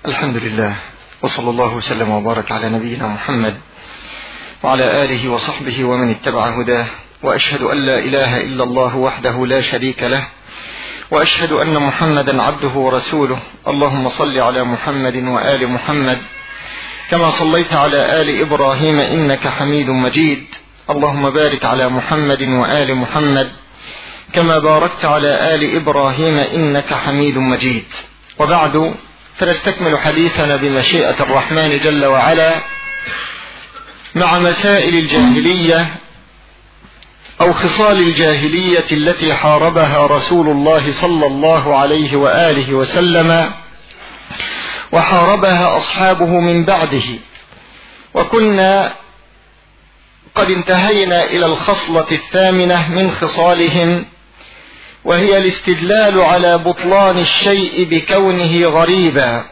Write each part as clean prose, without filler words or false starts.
الحمد لله، وصلى الله وسلم وبارك على نبينا محمد وعلى آله وصحبه ومن اتبع هداه، وأشهد أن لا إله إلا الله وحده لا شريك له، وأشهد أن محمدا عبده ورسوله. اللهم صل على محمد وآل محمد كما صليت على آل إبراهيم إنك حميد مجيد. اللهم بارك على محمد وآل محمد كما باركت على آل إبراهيم إنك حميد مجيد. وبعد، فنستكمل حديثنا بمشيئة الرحمن جل وعلا مع مسائل الجاهلية أو خصال الجاهلية التي حاربها رسول الله صلى الله عليه وآله وسلم وحاربها أصحابه من بعده. وكنا قد انتهينا إلى الخصلة الثامنة من خصالهم، وهي الاستدلال على بطلان الشيء بكونه غريبا.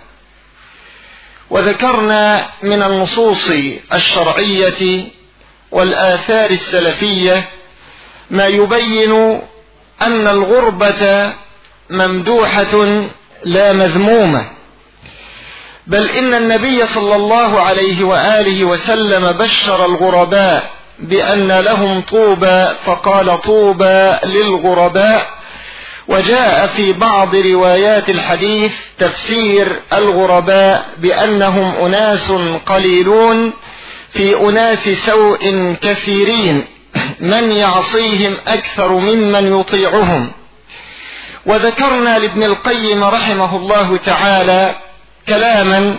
وذكرنا من النصوص الشرعية والآثار السلفية ما يبين أن الغربة ممدوحة لا مذمومة، بل إن النبي صلى الله عليه وآله وسلم بشر الغرباء بأن لهم طوبى، فقال طوبى للغرباء. وجاء في بعض روايات الحديث تفسير الغرباء بأنهم أناس قليلون في أناس سوء كثيرين، من يعصيهم أكثر ممن يطيعهم. وذكرنا لابن القيم رحمه الله تعالى كلاما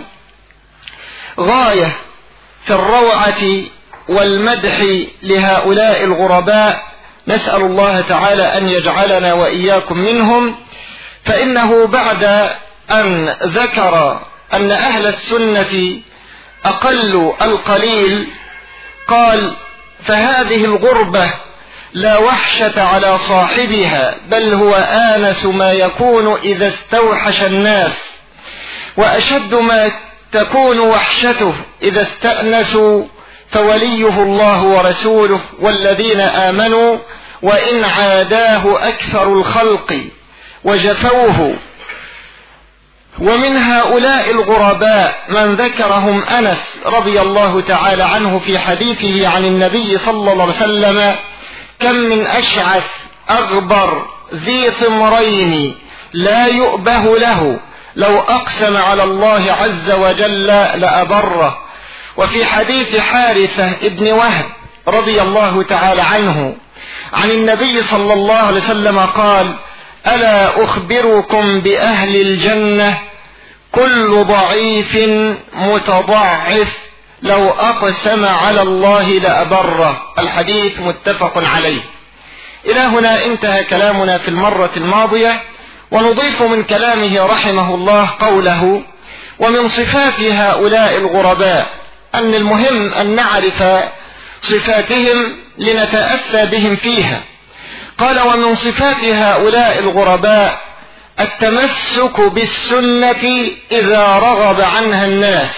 غاية في الروعة والمدح لهؤلاء الغرباء، نسأل الله تعالى أن يجعلنا وإياكم منهم. فإنه بعد أن ذكر أن أهل السنة أقل القليل، قال: فهذه الغربة لا وحشة على صاحبها، بل هو آنس ما يكون إذا استوحش الناس، وأشد ما تكون وحشته إذا استأنسوا، فوليه الله ورسوله والذين آمنوا، وإن عاداه أكثر الخلق وجفوه. ومن هؤلاء الغرباء من ذكرهم أنس رضي الله تعالى عنه في حديثه عن النبي صلى الله عليه وسلم: كم من أشعث أغبر ذي ثمرين لا يؤبه له، لو أقسم على الله عز وجل لأبره. وفي حديث حارثة ابن وهب رضي الله تعالى عنه عن النبي صلى الله عليه وسلم قال: ألا أخبركم بأهل الجنة؟ كل ضعيف متضعف لو أقسم على الله لأبره. الحديث متفق عليه. إلى هنا انتهى كلامنا في المرة الماضية، ونضيف من كلامه رحمه الله قوله: ومن صفات هؤلاء الغرباء أن المهم أن نعرف صفاتهم لنتأسى بهم فيها. قال: ومن صفات هؤلاء الغرباء التمسك بالسنة إذا رغب عنها الناس،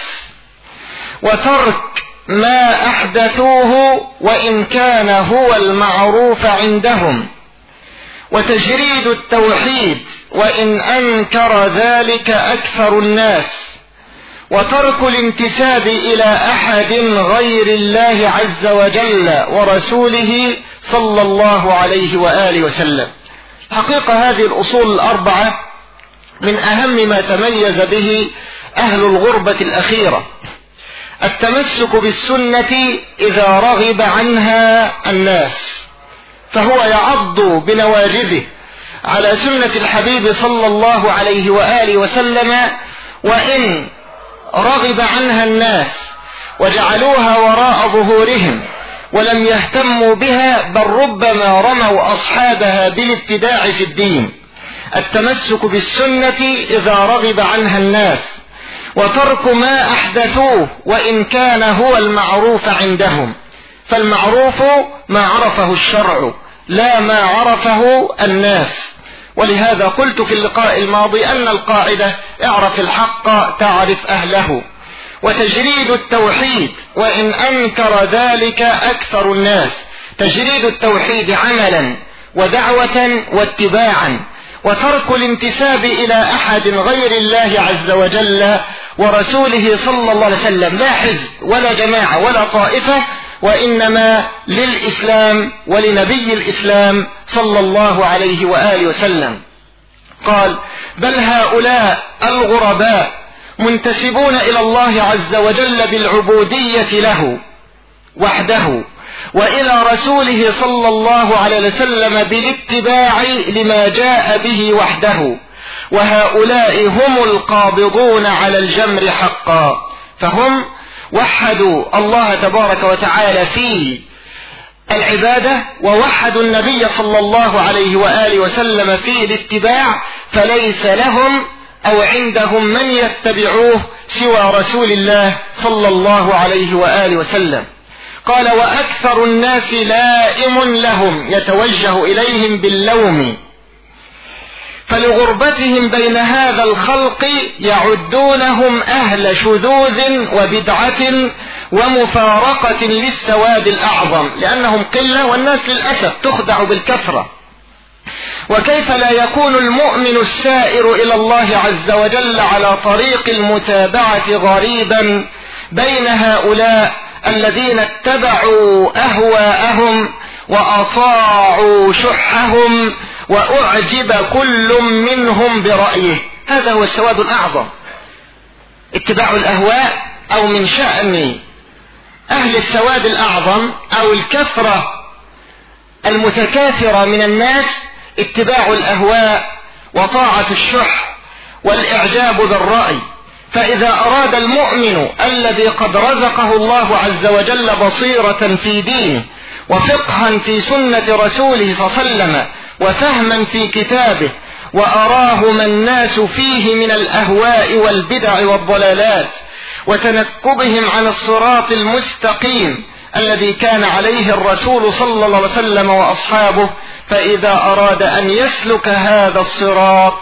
وترك ما أحدثوه وإن كان هو المعروف عندهم، وتجريد التوحيد وإن أنكر ذلك أكثر الناس، وترك الانتساب إلى أحد غير الله عز وجل ورسوله صلى الله عليه وآله وسلم. حقيقة هذه الأصول الأربعة من أهم ما تميز به أهل الغربة الأخيرة: التمسك بالسنة إذا رغب عنها الناس، فهو يعض بنواجذه على سنة الحبيب صلى الله عليه وآله وسلم، وإن رغب عنها الناس وجعلوها وراء ظهورهم ولم يهتموا بها، بل ربما رموا أصحابها بالابتداع في الدين. التمسك بالسنة إذا رغب عنها الناس، وترك ما أحدثوه وإن كان هو المعروف عندهم، فالمعروف ما عرفه الشرع لا ما عرفه الناس. ولهذا قلت في اللقاء الماضي أن القاعدة: اعرف الحق تعرف أهله. وتجريد التوحيد وإن أنكر ذلك أكثر الناس، تجريد التوحيد عملا ودعوة واتباعا، وترك الانتساب إلى أحد غير الله عز وجل ورسوله صلى الله عليه وسلم، لا حزب ولا جماعة ولا طائفة، وإنما للإسلام ولنبي الإسلام صلى الله عليه وآله وسلم. قال: بل هؤلاء الغرباء منتسبون إلى الله عز وجل بالعبودية له وحده، وإلى رسوله صلى الله عليه وسلم بالاتباع لما جاء به وحده، وهؤلاء هم القابضون على الجمر حقا، فهم وحدوا الله تبارك وتعالى في العبادة، ووحدوا النبي صلى الله عليه وآله وسلم في الاتباع، فليس لهم أو عندهم من يتبعوه سوى رسول الله صلى الله عليه وآله وسلم. قال: وأكثر الناس لائم لهم، يتوجه إليهم باللوم، فلغربتهم بين هذا الخلق يعدونهم أهل شذوذ وبدعة ومفارقة للسواد الأعظم، لأنهم قلة والناس للأسف تخدع بالكثرة. وكيف لا يكون المؤمن السائر إلى الله عز وجل على طريق المتابعة غريبا بين هؤلاء الذين اتبعوا أهواءهم وأطاعوا شحهم وأعجب كل منهم برأيه؟ هذا هو السواد الأعظم، اتباع الأهواء، أو من شأن أهل السواد الأعظم أو الكثرة المتكاثرة من الناس اتباع الأهواء وطاعة الشح والإعجاب بالرأي. فإذا أراد المؤمن الذي قد رزقه الله عز وجل بصيرة في دينه وفقها في سنة رسوله صلى الله عليه وسلم وفهما في كتابه، وأراه ما الناس فيه من الأهواء والبدع والضلالات وتنكبهم عن الصراط المستقيم الذي كان عليه الرسول صلى الله عليه وسلم وأصحابه، فإذا أراد أن يسلك هذا الصراط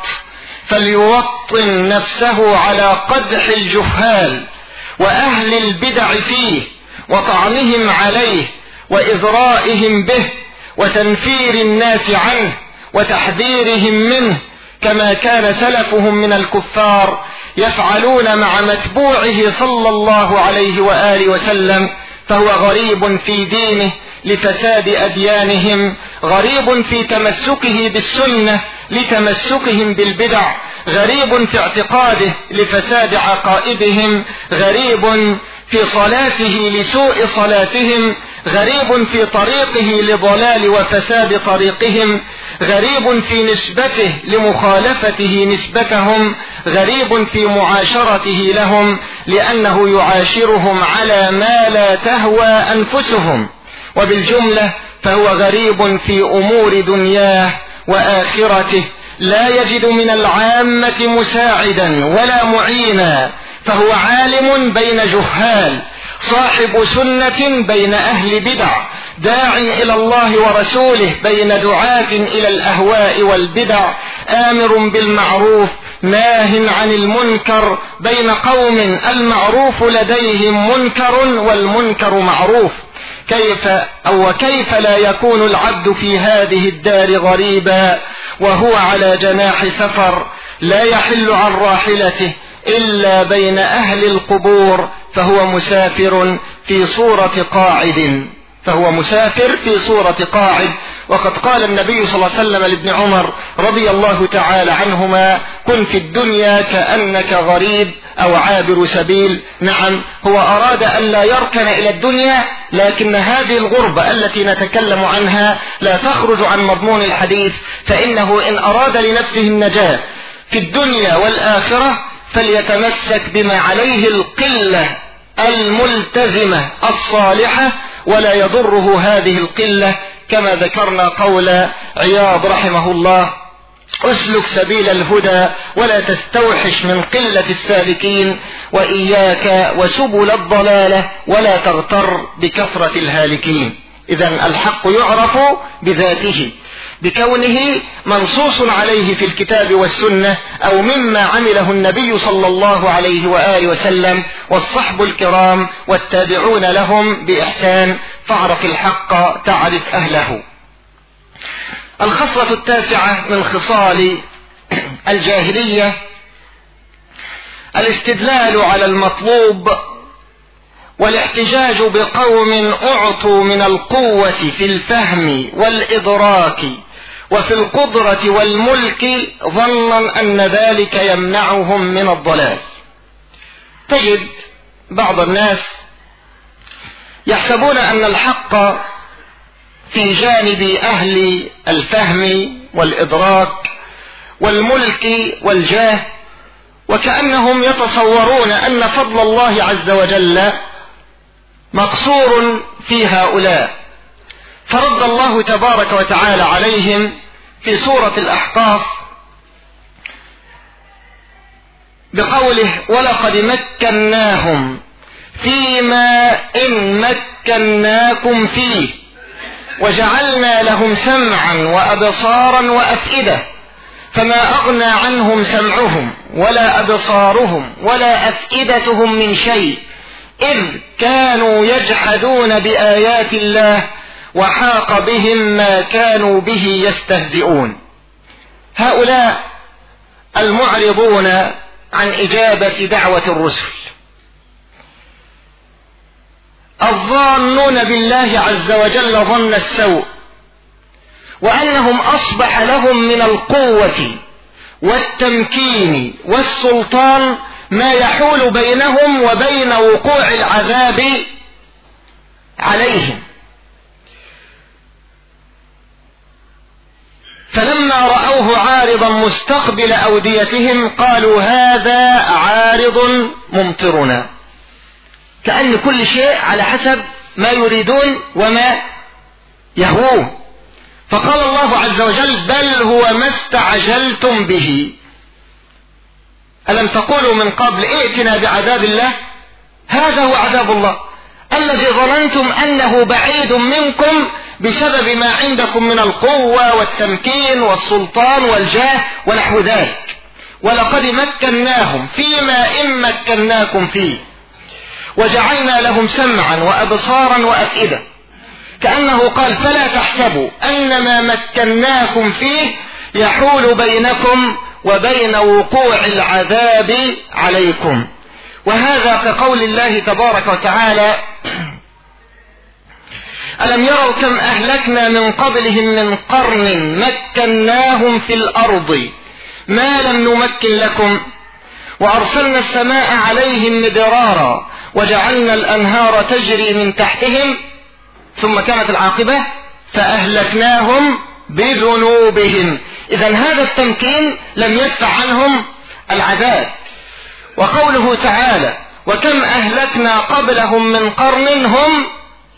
فليوطن نفسه على قدح الجهال وأهل البدع فيه وطعنهم عليه وإذرائهم به وتنفير الناس عنه وتحذيرهم منه، كما كان سلفهم من الكفار يفعلون مع متبوعه صلى الله عليه وآله وسلم. فهو غريب في دينه لفساد أديانهم، غريب في تمسكه بالسنة لتمسكهم بالبدع، غريب في اعتقاده لفساد عقائدهم، غريب في صلاته لسوء صلاتهم، غريب في طريقه لضلال وفساد طريقهم، غريب في نسبته لمخالفته نسبتهم، غريب في معاشرته لهم لأنه يعاشرهم على ما لا تهوى أنفسهم. وبالجملة فهو غريب في أمور دنياه وآخرته، لا يجد من العامة مساعدا ولا معينا، فهو عالم بين جهال، صاحب سنة بين أهل بدع، داع إلى الله ورسوله بين دعاة إلى الأهواء والبدع، آمر بالمعروف ناه عن المنكر بين قوم المعروف لديهم منكر والمنكر معروف. كيف لا يكون العبد في هذه الدار غريبا وهو على جناح سفر لا يحل عن راحلته إلا بين أهل القبور، فهو مسافر في صورة قاعد، وقد قال النبي صلى الله عليه وسلم لابن عمر رضي الله تعالى عنهما: كن في الدنيا كأنك غريب أو عابر سبيل. نعم، هو أراد أن لا يركن إلى الدنيا، لكن هذه الغربة التي نتكلم عنها لا تخرج عن مضمون الحديث، فإنه إن أراد لنفسه النجاة في الدنيا والآخرة فليتمسك بما عليه القلة الملتزمة الصالحة، ولا يضره هذه القلة، كما ذكرنا قول عياض رحمه الله: اسلك سبيل الهدى ولا تستوحش من قلة السالكين، وإياك وسبل الضلالة ولا تغتر بكثرة الهالكين. إذن الحق يعرف بذاته، بكونه منصوص عليه في الكتاب والسنة أو مما عمله النبي صلى الله عليه وآله وسلم والصحب الكرام والتابعون لهم بإحسان، فاعرف الحق تعرف أهله. الخصلة التاسعة من خصال الجاهلية الاستدلال على المطلوب والاحتجاج بقوم أعطوا من القوة في الفهم والإدراك وفي القدرة والملك ظنا أن ذلك يمنعهم من الضلال. تجد بعض الناس يحسبون أن الحق في جانب أهل الفهم والإدراك والملك والجاه، وكأنهم يتصورون أن فضل الله عز وجل مقصور في هؤلاء، فرد الله تبارك وتعالى عليهم في سورة الأحقاف بقوله: ولقد مكناهم فيما إن مكناكم فيه وجعلنا لهم سمعا وأبصارا وأفئدة فما أغنى عنهم سمعهم ولا أبصارهم ولا أفئدتهم من شيء إذ كانوا يجحدون بآيات الله وحاق بهم ما كانوا به يستهزئون. هؤلاء المعرضون عن إجابة دعوة الرسل، الظانون بالله عز وجل ظن السوء، وأنهم أصبح لهم من القوة والتمكين والسلطان ما يحول بينهم وبين وقوع العذاب عليهم. فلما رأوه عارضا مستقبل أوديتهم قالوا: هذا عارض ممطرنا. كأن كل شيء على حسب ما يريدون وما يهوون. فقال الله عز وجل: بل هو ما استعجلتم به. ألم تقولوا من قبل ائتنا بعذاب الله؟ هذا هو عذاب الله الذي ظننتم أنه بعيد منكم بسبب ما عندكم من القوة والتمكين والسلطان والجاه ونحو ذلك. ولقد مكناهم فيما إن مكناكم فيه وجعلنا لهم سمعا وأبصارا وأفئدة. كأنه قال: فلا تحسبوا أن ما مكناكم فيه يحول بينكم وبين وقوع العذاب عليكم. وهذا كقول الله تبارك وتعالى: ألم يروا كم أهلكنا من قبلهم من قرن مكناهم في الأرض ما لم نمكن لكم وأرسلنا السماء عليهم مدرارا وجعلنا الأنهار تجري من تحتهم ثم كانت العاقبة فأهلكناهم بذنوبهم. إذن هذا التمكين لم يدفع عنهم العذاب. وقوله تعالى: وكم أهلكنا قبلهم من قرن هم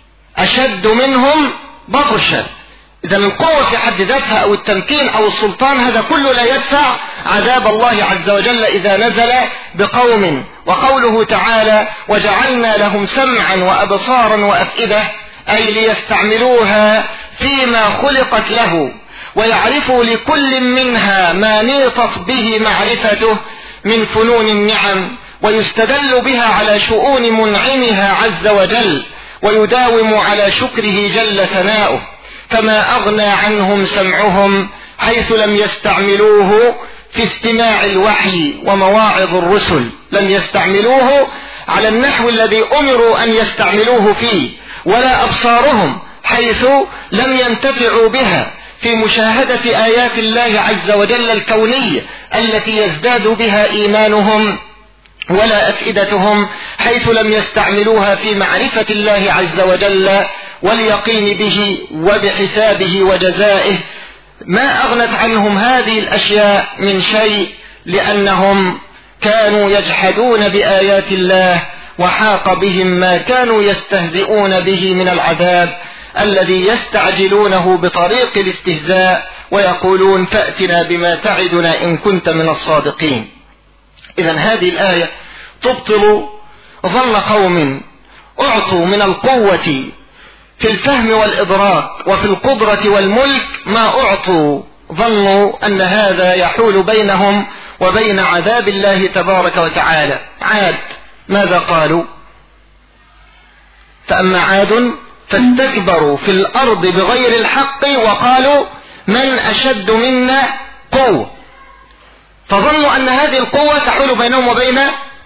أشد منهم بطشا. إذن القوة في حد ذاتها أو التمكين أو السلطان هذا كله لا يدفع عذاب الله عز وجل إذا نزل بقوم. وقوله تعالى: وجعلنا لهم سمعا وأبصارا وأفئدة، أي ليستعملوها فيما خلقت له ويعرفوا لكل منها ما نيطت به معرفته من فنون النعم، ويستدل بها على شؤون منعمها عز وجل ويداوم على شكره جل ثناؤه. فما أغنى عنهم سمعهم حيث لم يستعملوه في استماع الوحي ومواعظ الرسل، لم يستعملوه على النحو الذي أمروا أن يستعملوه فيه، ولا أبصارهم حيث لم ينتفعوا بها في مشاهدة آيات الله عز وجل الكونية التي يزداد بها إيمانهم، ولا أفئدتهم حيث لم يستعملوها في معرفة الله عز وجل واليقين به وبحسابه وجزائه. ما أغنت عنهم هذه الأشياء من شيء، لأنهم كانوا يجحدون بآيات الله وحاق بهم ما كانوا يستهزئون به من العذاب الذي يستعجلونه بطريق الاستهزاء ويقولون: فأتنا بما تعدنا إن كنت من الصادقين. إذن هذه الآية تبطل ظن قوم أعطوا من القوة في الفهم والإدراك وفي القدرة والملك ما أعطوا، ظنوا أن هذا يحول بينهم وبين عذاب الله تبارك وتعالى. عاد ماذا قالوا؟ فأما عاد فاستكبروا في الأرض بغير الحق وقالوا: من أشد منا قوة. فظنوا أن هذه القوة تحول بينهم وبين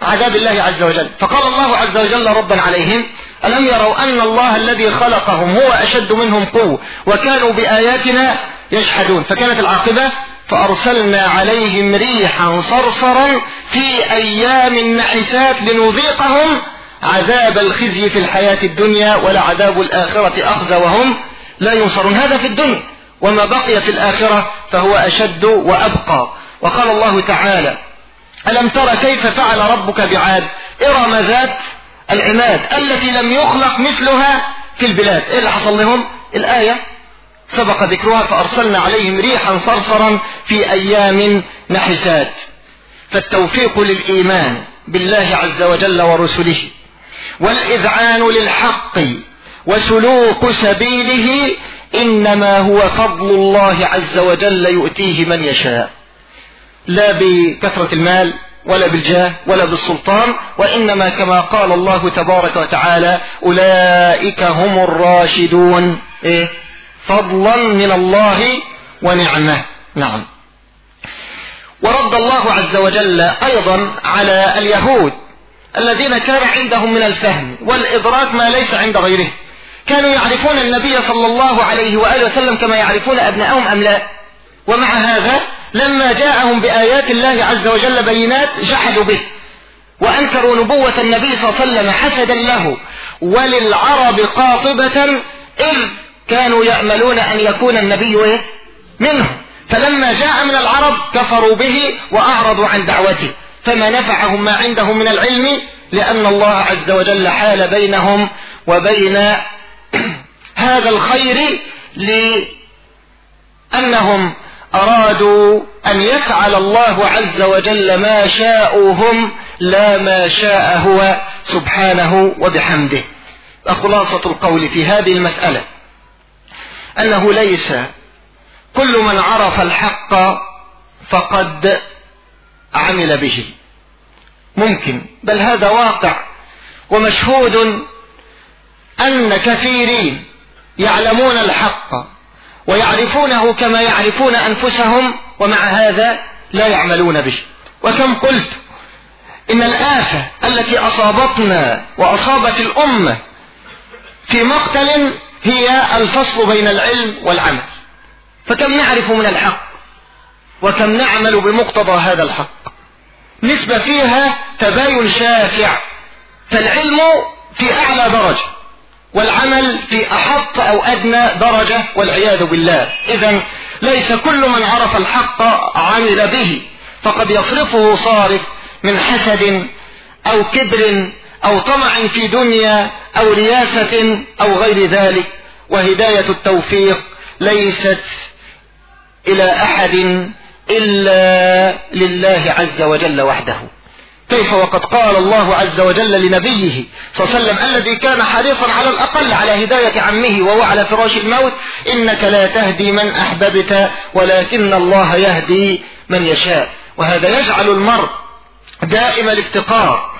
عذاب الله عز وجل. فقال الله عز وجل ردا عليهم: ألم يروا أن الله الذي خلقهم هو أشد منهم قوة وكانوا بآياتنا يجحدون. فكانت العاقبة: فأرسلنا عليهم ريحا صرصرا في أيام نحسات لنذيقهم عذاب الخزي في الحياة الدنيا ولعذاب الآخرة أخزى وهم لا ينصرون. هذا في الدنيا، وما بقي في الآخرة فهو أشد وأبقى. وقال الله تعالى: ألم تر كيف فعل ربك بعاد إرم ذات العماد التي لم يخلق مثلها في البلاد. إيه اللي حصل لهم؟ الآية سبق ذكرها: فأرسلنا عليهم ريحا صرصرا في أيام نحسات. فالتوفيق للإيمان بالله عز وجل ورسله والإذعان للحق وسلوك سبيله إنما هو فضل الله عز وجل يؤتيه من يشاء، لا بكثرة المال ولا بالجاه ولا بالسلطان، وإنما كما قال الله تبارك وتعالى: أولئك هم الراشدون، فضلا من الله ونعمة. نعم. ورد الله عز وجل أيضا على اليهود الذين كان عندهم من الفهم والإدراك ما ليس عند غيره. كانوا يعرفون النبي صلى الله عليه وآله وسلم كما يعرفون أبنائهم أم لا؟ ومع هذا لما جاءهم بآيات الله عز وجل بينات جحدوا به وأنكروا نبوة النبي صلى الله عليه وسلم حسدا له وللعرب قاطبة، إذ كانوا يأملون أن يكون النبي منهم. فلما جاء من العرب كفروا به وأعرضوا عن دعوته، فما نفعهم ما عندهم من العلم، لأن الله عز وجل حال بينهم وبين هذا الخير، لأنهم أرادوا أن يفعل الله عز وجل ما شاءوا هم لا ما شاء هو سبحانه وبحمده. وخلاصة القول في هذه المسألة أنه ليس كل من عرف الحق فقد عمل به، ممكن بل هذا واقع ومشهود أن كثيرين يعلمون الحق ويعرفونه كما يعرفون أنفسهم ومع هذا لا يعملون به. وكم قلت إن الآفة التي أصابتنا وأصابت الأمة في مقتل هي الفصل بين العلم والعمل. فكم نعرف من الحق وكم نعمل بمقتضى هذا الحق، نسبة فيها تباين شاسع. فالعلم في أعلى درجة والعمل في أحط أو أدنى درجة والعياذ بالله. إذن ليس كل من عرف الحق عمل به، فقد يصرفه صارف من حسد أو كبر أو طمع في دنيا أو رياسة أو غير ذلك. وهداية التوفيق ليست إلى أحد إلا لله عز وجل وحده. كيف وقد قال الله عز وجل لنبيه صلى الله عليه وسلم الذي كان حريصا على الأقل على هداية عمه وهو على فراش الموت: إنك لا تهدي من أحببت ولكن الله يهدي من يشاء. وهذا يجعل المرء دائم الافتقار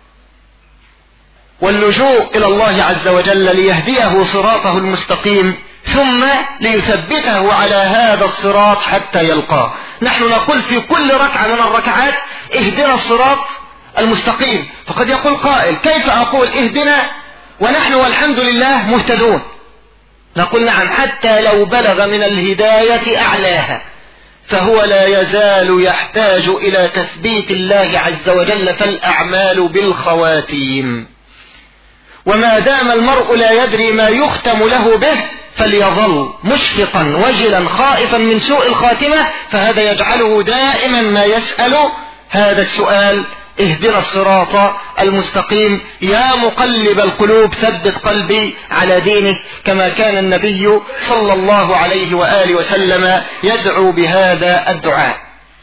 واللجوء إلى الله عز وجل ليهديه صراطه المستقيم ثم ليثبته على هذا الصراط حتى يلقاه. نحن نقول في كل ركعة من الركعات: اهدنا الصراط المستقيم. فقد يقول قائل: كيف أقول اهدنا ونحن والحمد لله مهتدون؟ نقول: نعم، حتى لو بلغ من الهداية أعلاها فهو لا يزال يحتاج إلى تثبيت الله عز وجل، فالأعمال بالخواتيم. وما دام المرء لا يدري ما يختم له به فليظل مشفقا وجلا خائفا من سوء الخاتمة، فهذا يجعله دائما ما يسأل هذا السؤال: اهدنا الصراط المستقيم يا مقلب القلوب ثبت قلبي على دينك، كما كان النبي صلى الله عليه وآله وسلم يدعو بهذا الدعاء.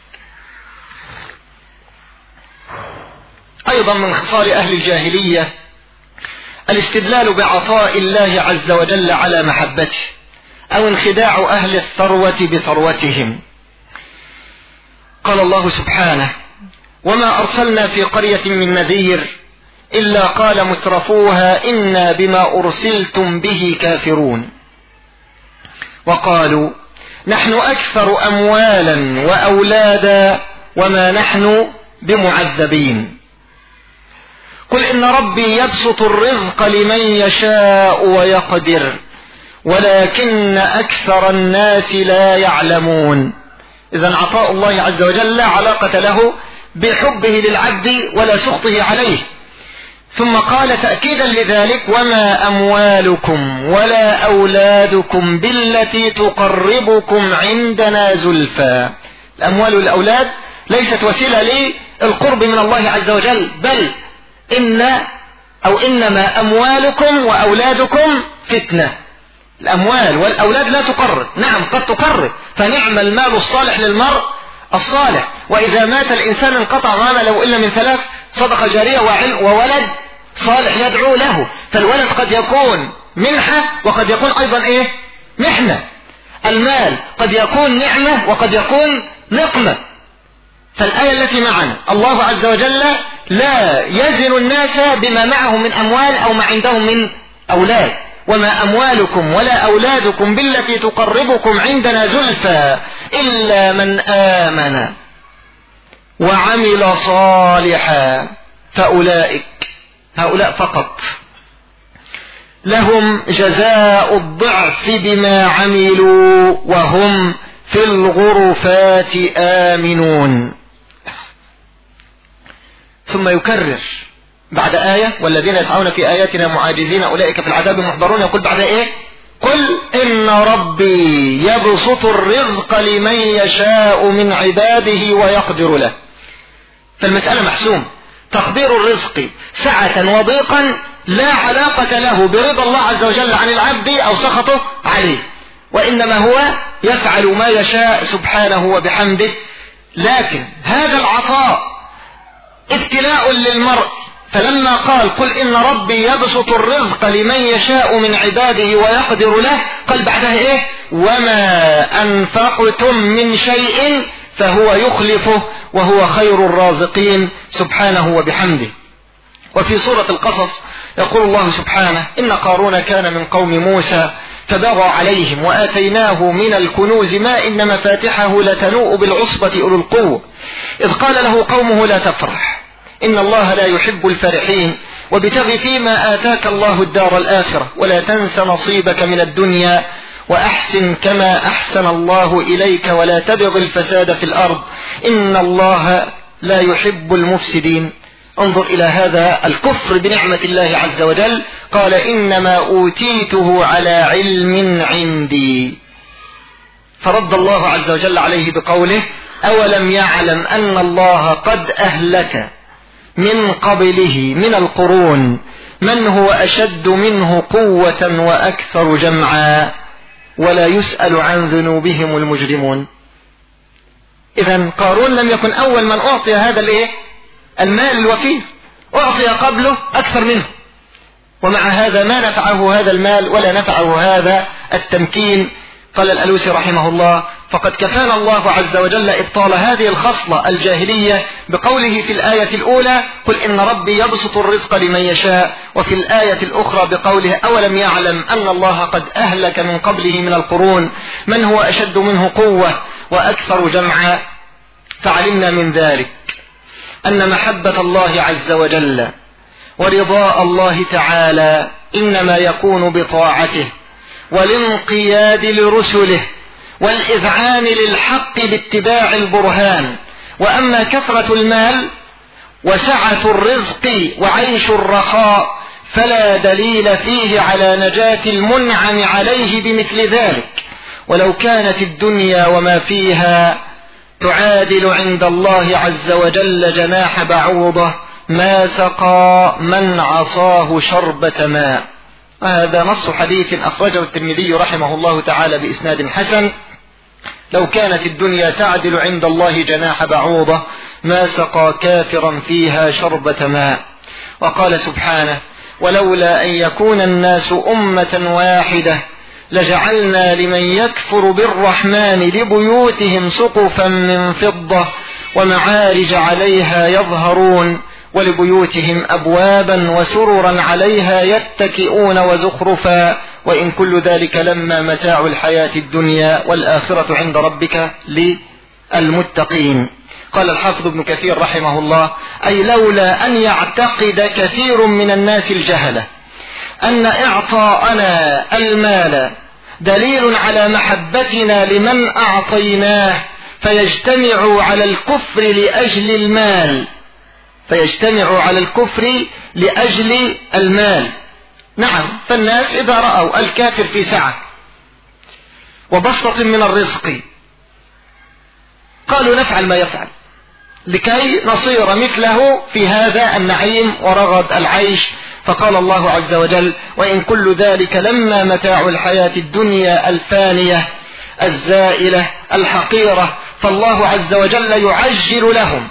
أيضا من خصال أهل الجاهلية الاستدلال بعطاء الله عز وجل على محبته، أو انخداع أهل الثروة بثروتهم. قال الله سبحانه: وما أرسلنا في قرية من نذير إلا قال مترفوها إنا بما أرسلتم به كافرون وقالوا نحن أكثر أموالا وأولادا وما نحن بمعذبين. قل إن ربي يبسط الرزق لمن يشاء ويقدر ولكن أكثر الناس لا يعلمون. إذن عطاء الله عز وجل لا علاقة له بحبه للعبد ولا سخطه عليه. ثم قال تأكيدا لذلك وما أموالكم ولا أولادكم بالتي تقربكم عندنا زلفى. الأموال والأولاد ليست وسيلة للقرب من الله عز وجل، بل إنما أموالكم وأولادكم فتنة. الأموال والأولاد لا تقرب، نعم قد تقرب، فنعم المال الصالح للمرء الصالح، وإذا مات الإنسان انقطع عمله إلا من ثلاث: صدقة جارية وولد صالح يدعو له. فالولد قد يكون منحة وقد يكون أيضا محنة. المال قد يكون نعمة وقد يكون نقمة. فالآية التي معنا الله عز وجل لا يزن الناس بما معهم من أموال أو ما عندهم من أولاد. وما أموالكم ولا أولادكم بالتي تقربكم عندنا زلفى إلا من آمن وعمل صالحا هؤلاء فقط لهم جزاء الضعف بما عملوا وهم في الغرفات آمنون. ثم يكرر بعد آية والذين يسعون في آياتنا معاجزين أولئك في العذاب محضرون. يقول بعد قل إن ربي يبسط الرزق لمن يشاء من عباده ويقدر له. فالمسألة محسوم، تقدير الرزق سعة وضيقا لا علاقة له برضا الله عز وجل عن العبد أو سخطه عليه، وإنما هو يفعل ما يشاء سبحانه وبحمده. لكن هذا العطاء ابتلاء للمرء، فلما قال قل إن ربي يبسط الرزق لمن يشاء من عباده ويقدر له، قال بعدها وما أنفقتم من شيء فهو يخلفه وهو خير الرازقين سبحانه وبحمده. وفي سورة القصص يقول الله سبحانه إن قارون كان من قوم موسى فبغى عليهم وآتيناه من الكنوز ما إن مفاتحه لتنوء بالعصبة أولو القوة إذ قال له قومه لا تفرح إن الله لا يحب الفرحين وابتغ فيما آتاك الله الدار الآخرة ولا تنس نصيبك من الدنيا وأحسن كما أحسن الله إليك ولا تبغ الفساد في الأرض إن الله لا يحب المفسدين. انظر إلى هذا الكفر بنعمة الله عز وجل. قال إنما أوتيته على علم عندي، فرد الله عز وجل عليه بقوله أولم يعلم أن الله قد أهلك من قبله من القرون من هو أشد منه قوة وأكثر جمعا ولا يسأل عن ذنوبهم المجرمون. إذن قارون لم يكن أول من أعطي هذا المال الوفير، أعطي قبله أكثر منه، ومع هذا ما نفعه هذا المال ولا نفعه هذا التمكين. قال الألوسي رحمه الله فقد كفانا الله عز وجل إبطال هذه الخصلة الجاهلية بقوله في الآية الأولى قل إن ربي يبسط الرزق لمن يشاء، وفي الآية الأخرى بقوله أولم يعلم أن الله قد أهلك من قبله من القرون من هو أشد منه قوة وأكثر جمعا. فعلمنا من ذلك أن محبة الله عز وجل ورضاء الله تعالى إنما يكون بطاعته والانقياد لرسله والإذعان للحق باتباع البرهان. وأما كثرة المال وسعة الرزق وعيش الرخاء فلا دليل فيه على نجاة المنعم عليه بمثل ذلك، ولو كانت الدنيا وما فيها تعادل عند الله عز وجل جناح بعوضة ما سقى من عصاه شربة ماء. هذا نص حديث أخرجه الترمذي رحمه الله تعالى بإسناد حسن لو كانت الدنيا تعدل عند الله جناح بعوضة ما سقى كافرا فيها شربة ماء. وقال سبحانه ولولا أن يكون الناس أمة واحدة لجعلنا لمن يكفر بالرحمن لبيوتهم سقفا من فضة ومعارج عليها يظهرون ولبيوتهم أبوابا وسررا عليها يتكئون وزخرفا وإن كل ذلك لما متاع الحياة الدنيا والآخرة عند ربك للمتقين. قال الحافظ ابن كثير رحمه الله: أي لولا أن يعتقد كثير من الناس الجهلة أن إعطاءنا المال دليل على محبتنا لمن أعطيناه فيجتمع على الكفر لأجل المال، فيجتمع على الكفر لأجل المال. نعم، فالناس إذا رأوا الكافر في سعة وبسطة من الرزق قالوا نفعل ما يفعل لكي نصير مثله في هذا النعيم ورغد العيش. فقال الله عز وجل: وإن كل ذلك لما متاع الحياة الدنيا الفانية الزائلة الحقيرة، فالله عز وجل يعجل لهم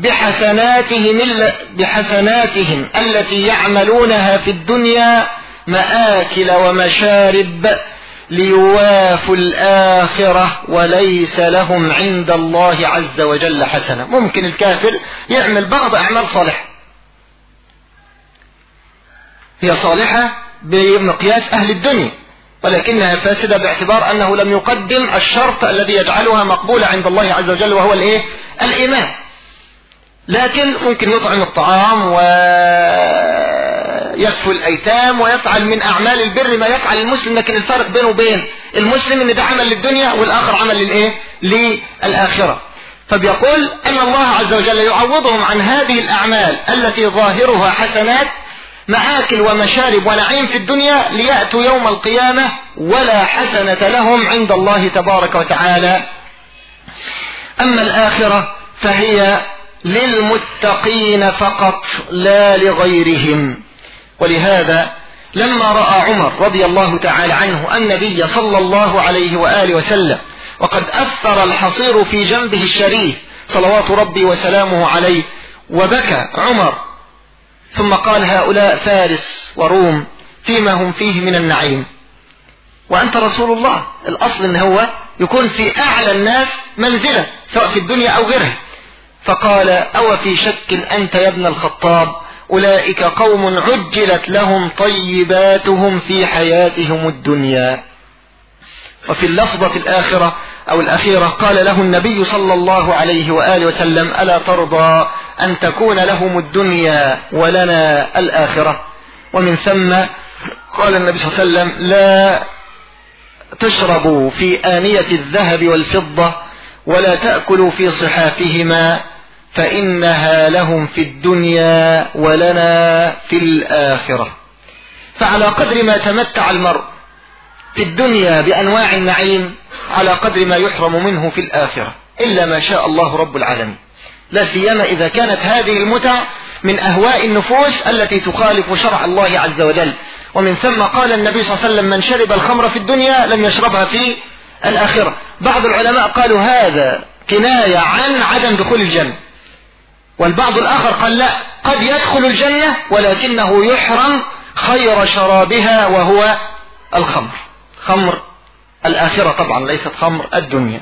بحسناتهم التي يعملونها في الدنيا مآكل ومشارب ليوافوا الآخرة وليس لهم عند الله عز وجل حسنة. ممكن الكافر يعمل بعض أعمال صالحة هي صالحة بمقياس أهل الدنيا، ولكنها فاسدة باعتبار أنه لم يقدم الشرط الذي يجعلها مقبولة عند الله عز وجل، وهو الإيمان. لكن ممكن يطعم الطعام ويكفل الأيتام ويفعل من أعمال البر ما يفعل المسلم، لكن الفرق بينه وبين المسلم أن ده عمل للدنيا والآخر عمل للآخرة. فبيقول أن الله عز وجل يعوضهم عن هذه الأعمال التي ظاهرها حسنات مآكل ومشارب ونعيم في الدنيا، ليأتوا يوم القيامة ولا حسنة لهم عند الله تبارك وتعالى. أما الآخرة فهي للمتقين فقط لا لغيرهم. ولهذا لما رأى عمر رضي الله تعالى عنه النبي صلى الله عليه وآله وسلم وقد أثر الحصير في جنبه الشريف صلوات ربي وسلامه عليه، وبكى عمر ثم قال: هؤلاء فارس وروم فيما هم فيه من النعيم، وأنت رسول الله. الأصل أنه هو يكون في أعلى الناس منزلة سواء في الدنيا أو غيرها. فقال: أو في شك أنت يا ابن الخطاب؟ أولئك قوم عجلت لهم طيباتهم في حياتهم الدنيا. وفي اللفظة الآخرة أو الأخيرة قال له النبي صلى الله عليه وآله وسلم: ألا ترضى أن تكون لهم الدنيا ولنا الآخرة؟ ومن ثم قال النبي صلى الله عليه وسلم: لا تشربوا في آنية الذهب والفضة ولا تأكلوا في صحافهما فإنها لهم في الدنيا ولنا في الآخرة. فعلى قدر ما تمتع المرء في الدنيا بأنواع النعيم على قدر ما يحرم منه في الآخرة، إلا ما شاء الله رب العالمين، لا سيما إذا كانت هذه المتع من أهواء النفوس التي تخالف شرع الله عز وجل. ومن ثم قال النبي صلى الله عليه وسلم: من شرب الخمر في الدنيا لم يشربها في الآخرة. بعض العلماء قالوا هذا كناية عن عدم دخول الجنة، والبعض الآخر قال لا، قد يدخل الجنة ولكنه يحرم خير شرابها وهو الخمر، خمر الآخرة طبعا ليست خمر الدنيا.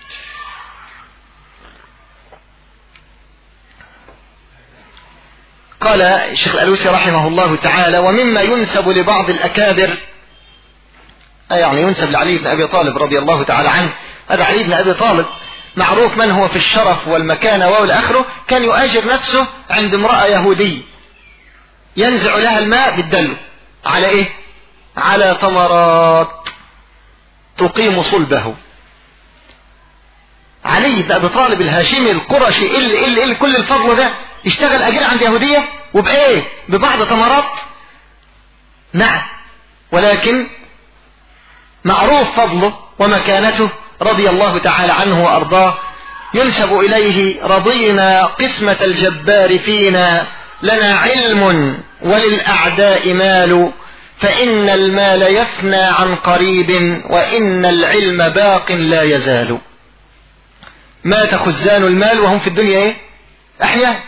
قال الشيخ الألوسي رحمه الله تعالى: ومما ينسب لبعض الأكابر، يعني ينسب لعلي بن أبي طالب رضي الله تعالى عنه. هذا علي بن أبي طالب معروف من هو في الشرف والمكانة والآخره، كان يؤجر نفسه عند امرأة يهودية ينزع لها الماء بالدلو على إيه؟ على تمرات تقيم صلبه. علي بن أبي طالب الهاشمي القرشي اللي كل الفضل ده يشتغل أجير عند يهودية وبإيه؟ ببعض تمرات. نعم، ولكن معروف فضله ومكانته رضي الله تعالى عنه وأرضاه. ينسب إليه: رضينا قسمة الجبار فينا، لنا علم وللأعداء مال، فإن المال يفنى عن قريب وإن العلم باق لا يزال. مات خزان المال وهم في الدنيا إيه؟ أحياء،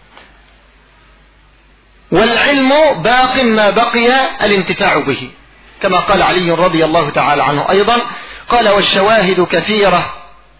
والعلم باق ما بقي الانتفاع به، كما قال علي رضي الله تعالى عنه أيضا. قال: والشواهد كثيرة،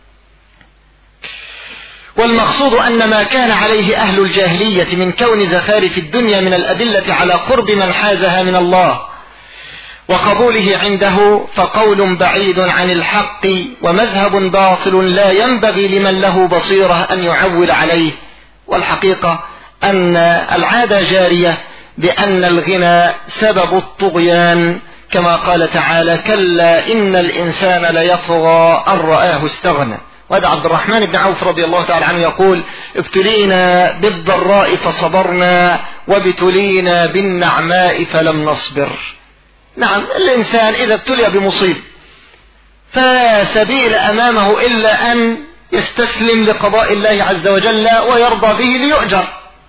والمقصود أن ما كان عليه أهل الجاهلية من كون زخارف الدنيا من الأدلة على قرب من حازها من الله وقبوله عنده فقول بعيد عن الحق ومذهب باطل لا ينبغي لمن له بصيرة أن يعول عليه. والحقيقة أن العادة جارية بأن الغنى سبب الطغيان، كما قال تعالى: كلا إن الإنسان ليطغى أن رآه استغنى. وهذا عبد الرحمن بن عوف رضي الله تعالى عنه يقول: ابتلينا بالضراء فصبرنا وابتلينا بالنعماء فلم نصبر. نعم، الإنسان إذا ابتلي بمصيب فسبيل أمامه إلا أن يستسلم لقضاء الله عز وجل ويرضى به ليؤجر،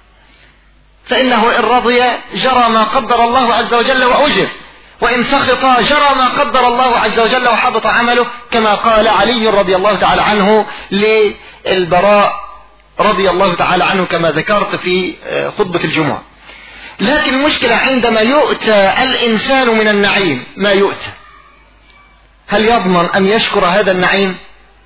فإنه إن رضي جرى ما قدر الله عز وجل وأجر، وإن سخط جرى ما قدر الله عز وجل وحبط عمله، كما قال علي رضي الله تعالى عنه للبراء رضي الله تعالى عنه كما ذكرت في خطبة الجمعة. لكن المشكلة عندما يؤتى الإنسان من النعيم ما يؤتى، هل يضمن أن يشكر هذا النعيم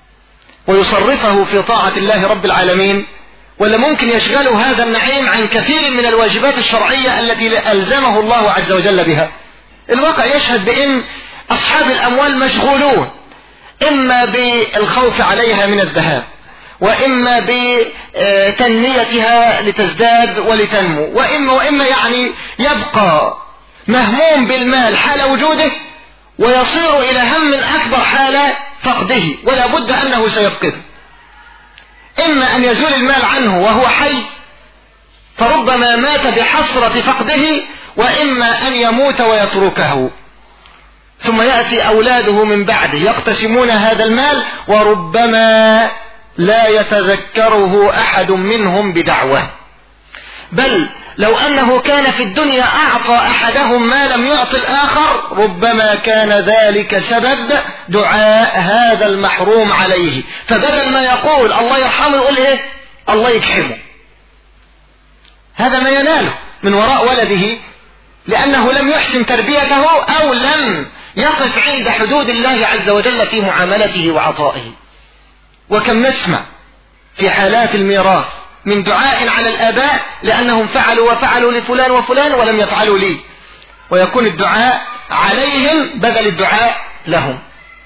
ويصرفه في طاعة الله رب العالمين، ولا ممكن يشغله هذا النعيم عن كثير من الواجبات الشرعية التي ألزمه الله عز وجل بها؟ الواقع يشهد بأن أصحاب الأموال مشغولون إما بالخوف عليها من الذهاب، وإما بتنميتها لتزداد ولتنمو، وإما يعني يبقى مهموم بالمال حال وجوده ويصير إلى هم أكبر حال فقده، ولا بد أنه سيفقده. إما أن يزول المال عنه وهو حي فربما مات بحسرة فقده، وإما أن يموت ويتركه، ثم يأتي أولاده من بعده يقتسمون هذا المال، وربما لا يتذكره أحد منهم بدعوة. بل لو أنه كان في الدنيا أعطى أحدهم ما لم يعطي الآخر ربما كان ذلك سبب دعاء هذا المحروم عليه، فبدل ما يقول الله يرحمه يقول إيه؟ الله يكحمه. هذا ما يناله من وراء ولده لأنه لم يحسن تربيته أو لم يقف عند حدود الله عز وجل في معاملته وعطائه. وكم نسمع في حالات الميراث من دعاء على الآباء لأنهم فعلوا وفعلوا لفلان وفلان ولم يفعلوا لي، ويكون الدعاء عليهم بدل الدعاء لهم.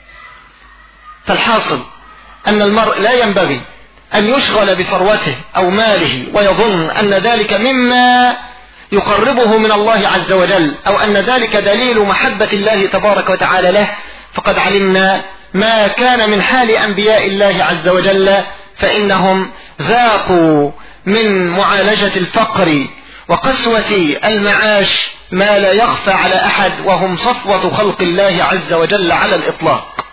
فالحاصل أن المرء لا ينبغي أن يشغل بثروته أو ماله ويظن أن ذلك مما يقربه من الله عز وجل، أو أن ذلك دليل محبة الله تبارك وتعالى له. فقد علمنا ما كان من حال أنبياء الله عز وجل، فإنهم ذاقوا من معالجة الفقر وقسوة المعاش ما لا يخفى على أحد، وهم صفوة خلق الله عز وجل على الإطلاق.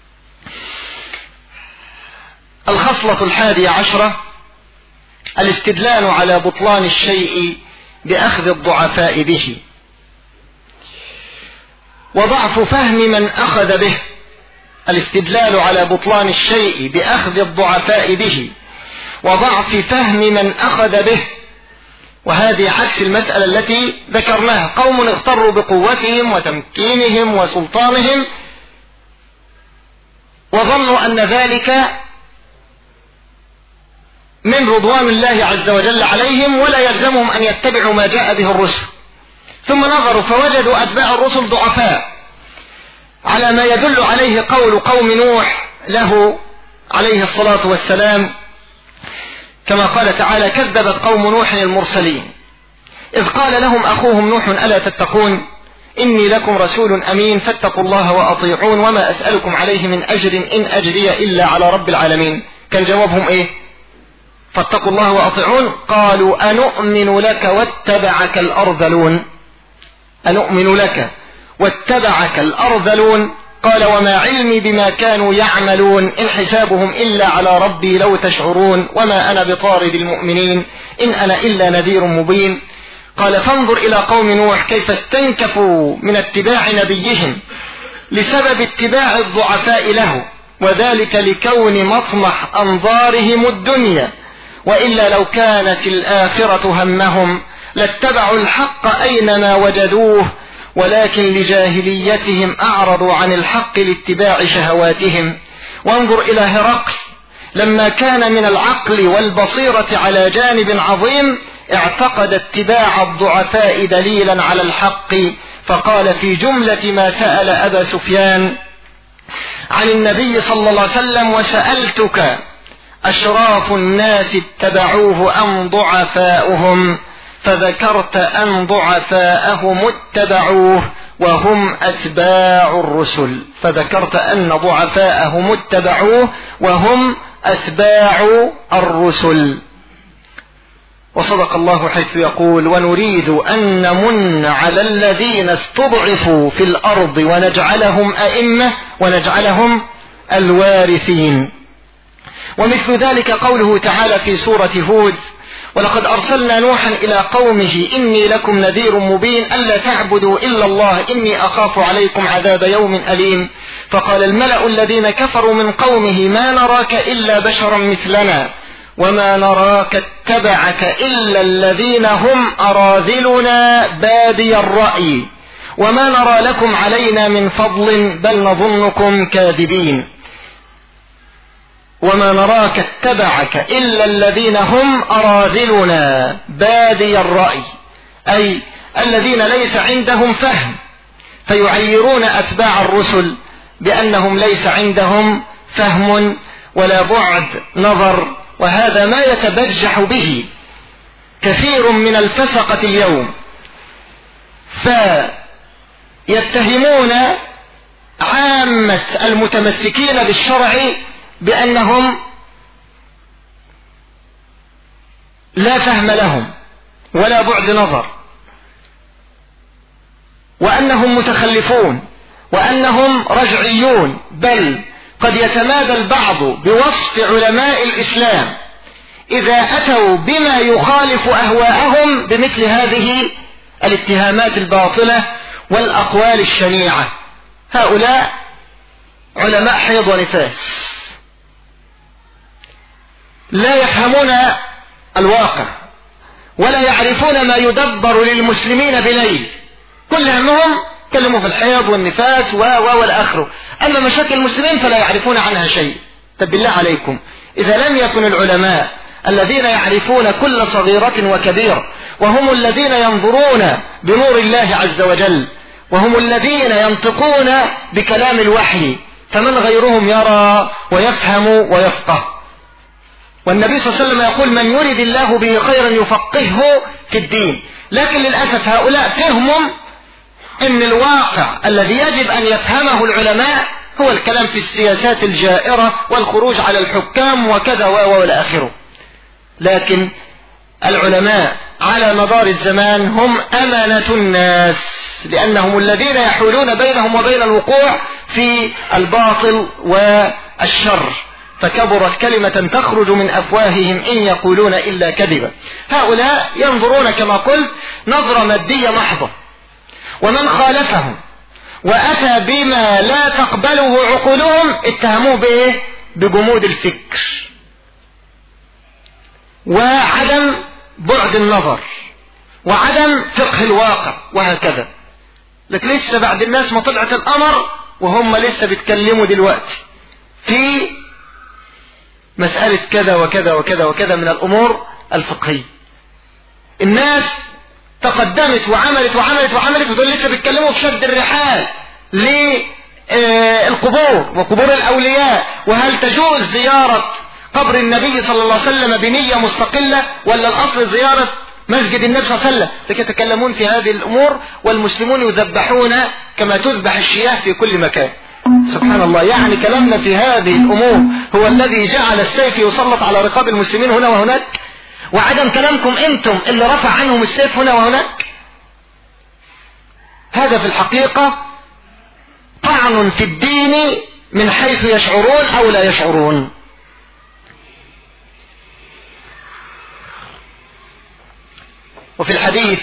الخصلة 11: الاستدلال على بطلان الشيء بأخذ الضعفاء به وضعف فهم من أخذ به. الاستدلال على بطلان الشيء بأخذ الضعفاء به وضعف فهم من أخذ به، وهذه عكس المسألة التي ذكرناها. قوم اغتروا بقوتهم وتمكينهم وسلطانهم وظنوا أن ذلك من رضوان الله عز وجل عليهم ولا يلزمهم أن يتبعوا ما جاء به الرسل، ثم نظروا فوجدوا أتباع الرسل ضعفاء، على ما يدل عليه قول قوم نوح له عليه الصلاة والسلام، كما قال تعالى: كذبت قوم نوح المرسلين إذ قال لهم أخوهم نوح ألا تتقون إني لكم رسول أمين فاتقوا الله وأطيعون وما أسألكم عليه من أجر إن أجري إلا على رب العالمين. كان جوابهم إيه؟ فاتقوا الله وأطيعون. قالوا أنؤمن لك واتبعك الأرذلون، أنؤمن لك واتبعك الأرذلون. قال وما علمي بما كانوا يعملون إن حسابهم إلا على ربي لو تشعرون وما أنا بطارد المؤمنين إن أنا إلا نذير مبين. قال فانظر إلى قوم نوح كيف استنكفوا من اتباع نبيهم لسبب اتباع الضعفاء له، وذلك لكون مطمح أنظارهم الدنيا، وإلا لو كانت الآخرة همهم لاتبعوا الحق أينما وجدوه، ولكن لجاهليتهم أعرضوا عن الحق لاتباع شهواتهم. وانظر إلى هرقل لما كان من العقل والبصيرة على جانب عظيم اعتقد اتباع الضعفاء دليلا على الحق، فقال في جملة ما سأل أبا سفيان عن النبي صلى الله عليه وسلم: وسألتك أشراف الناس اتبعوه أم ضعفاؤهم؟ فذكرت أن ضعفاءهم اتبعوه وهم أتباع الرسل. فذكرت أن ضعفاءهم اتبعوه وهم أتباع الرسل. وصدق الله حيث يقول: ونريد أن نمن على الذين استضعفوا في الأرض ونجعلهم أئمة ونجعلهم الوارثين. ومثل ذلك قوله تعالى في سورة هود: ولقد أرسلنا نوحا إلى قومه إني لكم نذير مبين ألا تعبدوا إلا الله إني أخاف عليكم عذاب يوم أليم. فقال الملأ الذين كفروا من قومه: ما نراك إلا بشرا مثلنا وما نراك اتبعك إلا الذين هم أراذلنا بادي الرأي وما نرى لكم علينا من فضل بل نظنكم كاذبين. وما نراك اتبعك إلا الذين هم أراذلنا بادي الرأي، أي الذين ليس عندهم فهم، فيعيرون أتباع الرسل بأنهم ليس عندهم فهم ولا بعد نظر. وهذا ما يتبجح به كثير من الفسقة اليوم، فيتهمون عامة المتمسكين بالشرع بأنهم لا فهم لهم ولا بعد نظر، وأنهم متخلفون وأنهم رجعيون، بل قد يتمادى البعض بوصف علماء الإسلام إذا أتوا بما يخالف أهواءهم بمثل هذه الاتهامات الباطلة والأقوال الشنيعة. هؤلاء علماء حيض ونفاس، لا يفهمون الواقع ولا يعرفون ما يدبر للمسلمين بليل، كل همهم يتكلموا في الحيض والنفاس والآخر. أما مشاكل المسلمين فلا يعرفون عنها شيء. طب بالله عليكم، إذا لم يكن العلماء الذين يعرفون كل صغيرة وكبيرة وهم الذين ينظرون بنور الله عز وجل وهم الذين ينطقون بكلام الوحي، فمن غيرهم يرى ويفهم ويفقه؟ والنبي صلى الله عليه وسلم يقول: من يريد الله به خيرا يفقهه في الدين. لكن للأسف هؤلاء فهمهم ان الواقع الذي يجب ان يفهمه العلماء هو الكلام في السياسات الجائرة والخروج على الحكام وكذا والآخر. لكن العلماء على مدار الزمان هم أمانة الناس، لأنهم الذين يحولون بينهم وبين الوقوع في الباطل والشر، فكبرت كلمة تخرج من أفواههم إن يقولون إلا كذبا. هؤلاء ينظرون كما قلت نظرة مادية محضة، ومن خالفهم وأتى بما لا تقبله عقولهم اتهموه بإيه؟ بجمود الفكر وعدم بعد النظر وعدم فقه الواقع وهكذا. لكن لسه بعد الناس ما طلعت الأمر وهم لسه بيتكلموا دلوقتي في مسألة كذا وكذا وكذا وكذا من الأمور الفقهية. الناس تقدمت وعملت وعملت وعملت ودول لسه بيتكلموا في شد الرحال للقبور وقبور الأولياء، وهل تجوز زيارة قبر النبي صلى الله عليه وسلم بنية مستقلة ولا الأصل زيارة مسجد النبي صلى الله عليه وسلم؟ لكي يتكلمون في هذه الأمور والمسلمون يذبحون كما تذبح الشياه في كل مكان. سبحان الله، يعني كلامنا في هذه الأمور هو الذي جعل السيف يسلط على رقاب المسلمين هنا وهناك، وعدم كلامكم أنتم اللي رفع عنهم السيف هنا وهناك. هذا في الحقيقة طعن في الدين من حيث يشعرون أو لا يشعرون. وفي الحديث: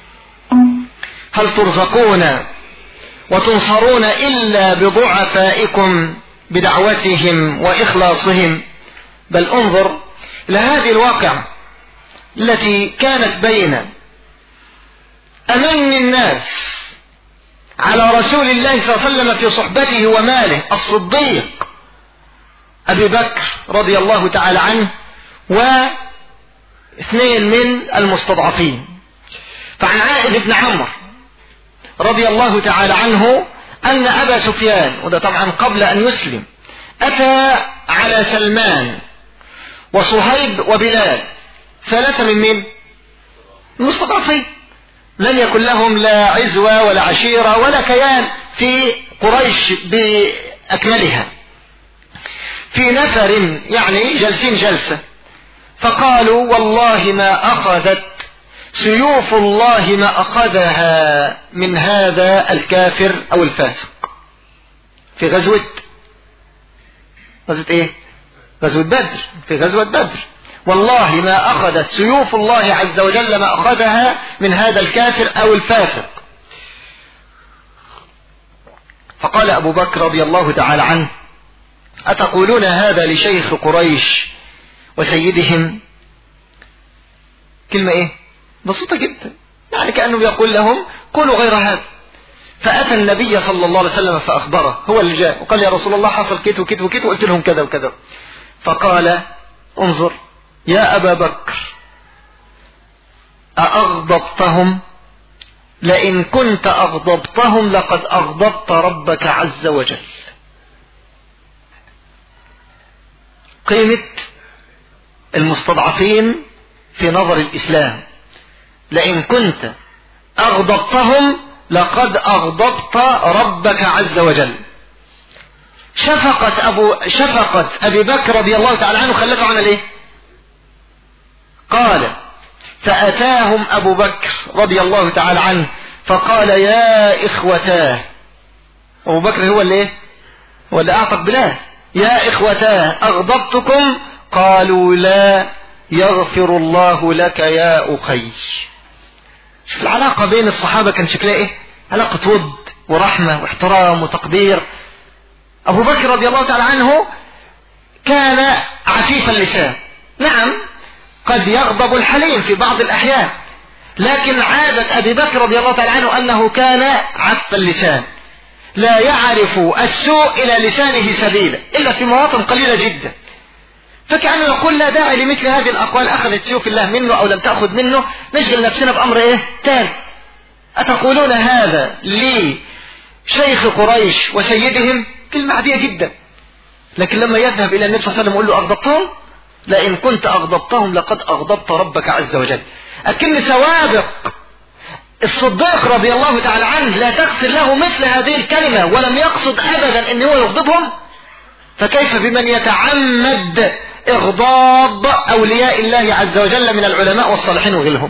هل ترزقون وتنصرون إلا بضعفائكم بدعوتهم وإخلاصهم؟ بل انظر إلى هذه الواقعة التي كانت بين أمن الناس على رسول الله صلى الله عليه وسلم في صحبته وماله الصديق أبي بكر رضي الله تعالى عنه واثنين من المستضعفين. فعن عائذ بن عمرو رضي الله تعالى عنه أن أبا سفيان، وده طبعا قبل أن يسلم، أتى على سلمان وصهيب وبلال، ثلاثة من مين؟ المستضعفين، لم يكن لهم لا عزوة ولا عشيرة ولا كيان في قريش بأكملها، في نفر يعني جالسين جلسة، فقالوا والله ما أخذت سيوف الله ما أخذها من هذا الكافر أو الفاسق. في غزوة ايه؟ غزوة بدر، في غزوة بدر، والله ما أخذت سيوف الله عز وجل ما أخذها من هذا الكافر أو الفاسق. فقال أبو بكر رضي الله تعالى عنه أتقولون هذا لشيخ قريش وسيدهم؟ كلمة ايه بسيطة جدا، يعني كأنه يقول لهم قولوا غير هذا. فأتى النبي صلى الله عليه وسلم فأخبره، هو اللي جاء وقال يا رسول الله حصل كت وكت وكت وقلت لهم كذا وكذا. فقال انظر يا أبا بكر أأغضبتهم؟ لئن كنت أغضبتهم لقد أغضبت ربك عز وجل. قيمة المستضعفين في نظر الإسلام، لئن كنت أغضبتهم لقد أغضبت ربك عز وجل. شفقة أبي بكر رضي الله تعالى عنه خلته عن الايه؟ قال فأتاهم أبو بكر رضي الله تعالى عنه فقال يا إخوتاه، أبو بكر هو اللي أعطق بلال، يا إخوتاه أغضبتكم؟ قالوا لا يغفر الله لك يا أخي. شوف العلاقة بين الصحابة كان شكلها ايه؟ علاقة ود ورحمة واحترام وتقدير. أبو بكر رضي الله تعالى عنه كان عفيف اللسان، نعم قد يغضب الحليم في بعض الأحيان، لكن عادة أبي بكر رضي الله تعالى عنه أنه كان عف اللسان، لا يعرف السوء إلى لسانه سبيلا إلا في مواطن قليلة جدا. فكأنه يقول لا داعي لمثل هذه الأقوال، أخذت سيوف الله منه أو لم تأخذ منه، نشغل نفسنا بأمر ايه تاني. أتقولون هذا لشيخ قريش وسيدهم؟ كلمة عادية جدا، لكن لما يذهب إلى النبي صلى الله عليه وسلم يقول له أغضبتهم؟ لئن كنت أغضبتهم لقد أغضبت ربك عز وجل. أكن سوابق الصديق رضي الله تعالى عنه لا تغفر له مثل هذه الكلمة، ولم يقصد أبدا أن هو يغضبهم، فكيف بمن يتعمد إغضاب أولياء الله عز وجل من العلماء والصالحين وغيرهم،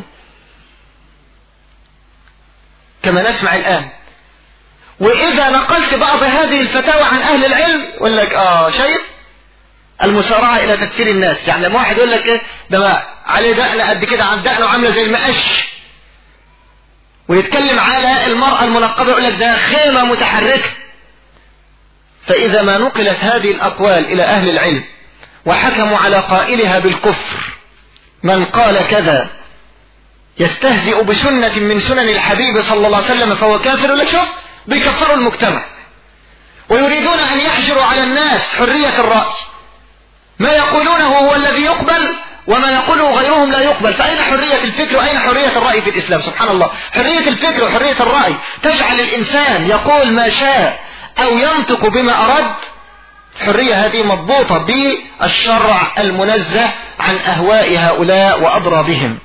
كما نسمع الآن. وإذا نقلت بعض هذه الفتاوى عن أهل العلم يقول لك شايف المسارعة إلى تكفير الناس، يعني لما واحد يقول لك ده ما عليه دقن قد كده، عن دقنه عاملة زي المقش، ويتكلم على المرأة المنقبة يقول لك ده خيمة متحركة. فإذا ما نقلت هذه الأقوال إلى أهل العلم وحكموا على قائلها بالكفر، من قال كذا يستهزئ بسنة من سنن الحبيب صلى الله عليه وسلم فهو كافر، لك شوف بيكفروا المجتمع، ويريدون أن يحجروا على الناس حرية الرأي، ما يقولونه هو الذي يقبل وما يقوله غيرهم لا يقبل. فأين حرية الفكر وأين حرية الرأي في الإسلام؟ سبحان الله، حرية الفكر وحرية الرأي تجعل الإنسان يقول ما شاء أو ينطق بما أراد. الحرية هذه مضبوطة بالشرع المنزه عن أهواء هؤلاء وأضرابهم.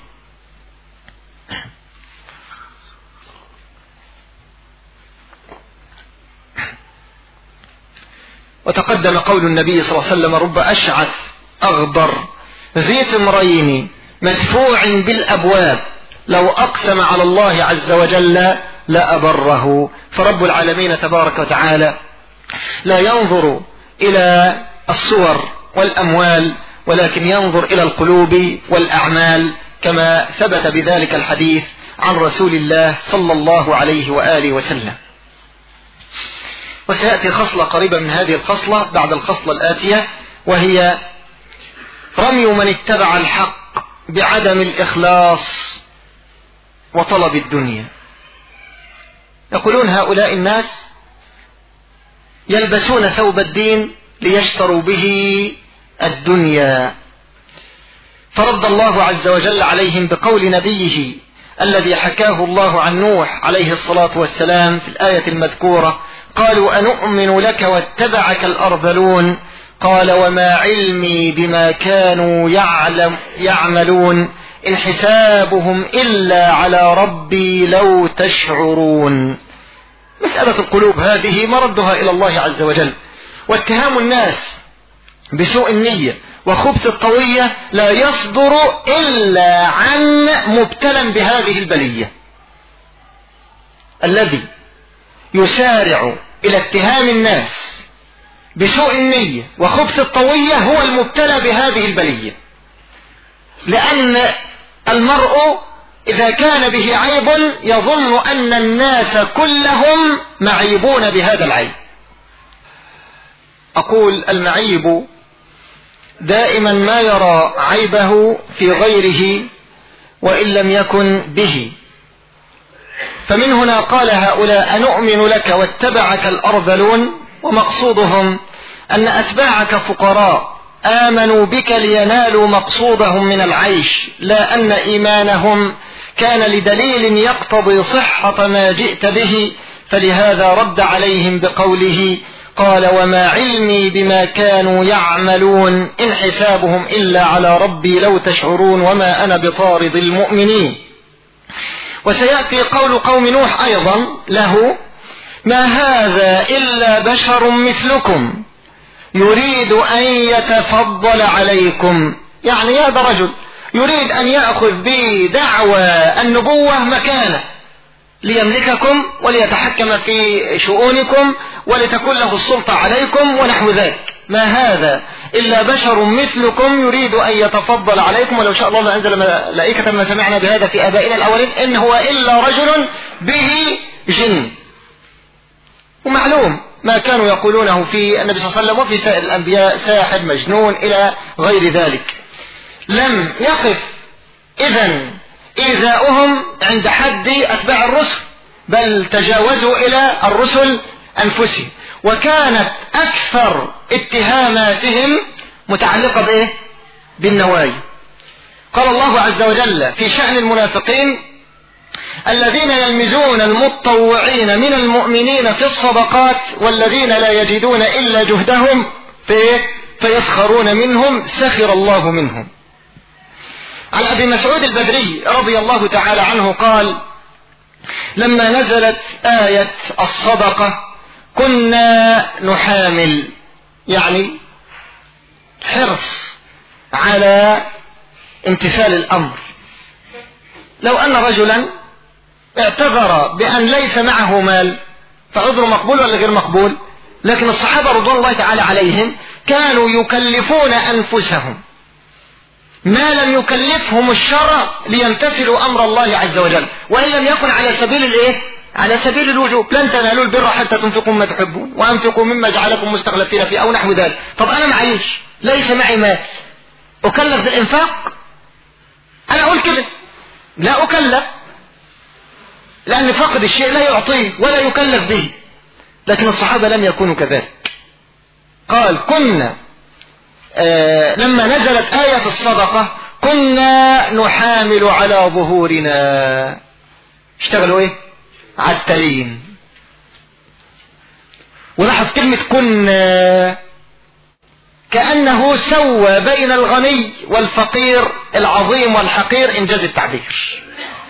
وتقدم قول النبي صلى الله عليه وسلم رب أشعث أغبر ذي ثمرين مدفوع بالأبواب لو أقسم على الله عز وجل لأبره. فرب العالمين تبارك وتعالى لا ينظر إلى الصور والأموال، ولكن ينظر إلى القلوب والأعمال، كما ثبت بذلك الحديث عن رسول الله صلى الله عليه وآله وسلم. وسيأتي خصلة قريبة من هذه الخصلة بعد الخصلة الآتية، وهي رمي من اتبع الحق بعدم الإخلاص وطلب الدنيا. يقولون هؤلاء الناس يلبسون ثوب الدين ليشتروا به الدنيا، فرد الله عز وجل عليهم بقول نبيه الذي حكاه الله عن نوح عليه الصلاة والسلام في الآية المذكورة. قالوا أنؤمن لك واتبعك الأرذلون قال وما علمي بما كانوا يعملون إن حسابهم إلا على ربي لو تشعرون. مسألة القلوب هذه مردها إلى الله عز وجل، واتهام الناس بسوء النية وخبث الطوية لا يصدر إلا عن مبتلى بهذه البلية. الذي يسارع إلى اتهام الناس بسوء النية وخبث الطوية هو المبتلى بهذه البلية، لأن المرء إذا كان به عيب يظن أن الناس كلهم معيبون بهذا العيب. أقول المعيب دائما ما يرى عيبه في غيره وإن لم يكن به. فمن هنا قال هؤلاء أنؤمن لك واتبعك الأرذلون، ومقصودهم أن أتباعك فقراء آمنوا بك لينالوا مقصودهم من العيش، لا أن إيمانهم كان لدليل يقتضي صحة ما جئت به، فلهذا رد عليهم بقوله قال وما علمي بما كانوا يعملون إن حسابهم إلا على ربي لو تشعرون وما أنا بطارد المؤمنين. وسيأتي قول قوم نوح أيضا له ما هذا إلا بشر مثلكم يريد أن يتفضل عليكم، يعني هذا رجل يريد أن يأخذ بدعوى النبوة مكانه ليملككم وليتحكم في شؤونكم ولتكون له السلطة عليكم ونحو ذلك. ما هذا إلا بشر مثلكم يريد أن يتفضل عليكم، ولو شاء الله لأنزل ملائكة ما سمعنا بهذا في آبائنا الأولين إن هو إلا رجل به جن. ومعلوم ما كانوا يقولونه في النبي صلى الله عليه وسلم وفي سائر الأنبياء ساحر مجنون إلى غير ذلك. لم يقف إذن إيذاؤهم عند حد أتباع الرسل، بل تجاوزوا إلى الرسل أنفسهم، وكانت أكثر اتهاماتهم متعلقة بإيه؟ بالنوايا. قال الله عز وجل في شأن المنافقين الذين يلمزون المتطوعين من المؤمنين في الصدقات والذين لا يجدون إلا جهدهم فيسخرون منهم سخر الله منهم. عن أبي مسعود البدري رضي الله تعالى عنه قال لما نزلت آية الصدقة كنا نحامل، يعني حرص على امتثال الأمر. لو أن رجلا اعتذر بأن ليس معه مال فعذر مقبول ولا غير مقبول؟ لكن الصحابة رضوان الله تعالى عليهم كانوا يكلفون أنفسهم ما لم يكلفهم الشرع ليمتثلوا أمر الله عز وجل، وإن لم يكن على سبيل الإيه؟ على سبيل الوجوب. لن تنالوا البر حتى تنفقوا ما تحبون وأنفقوا مما جعلكم مستخلفين فيه أو نحو ذلك. طب أنا معيش، ليس معي مال، أكلف بالإنفاق؟ أنا أقول كده لا أكلف، لأن فقد الشيء لا يعطيه ولا يكلف به. لكن الصحابة لم يكونوا كذلك. قال كنا لما نزلت آية الصدقة كنا نحامل على ظهورنا. اشتغلوا ايه؟ عالتلين. ولاحظ كلمة كنا كأنه سوى بين الغني والفقير، العظيم والحقير، إنجاز التعبير.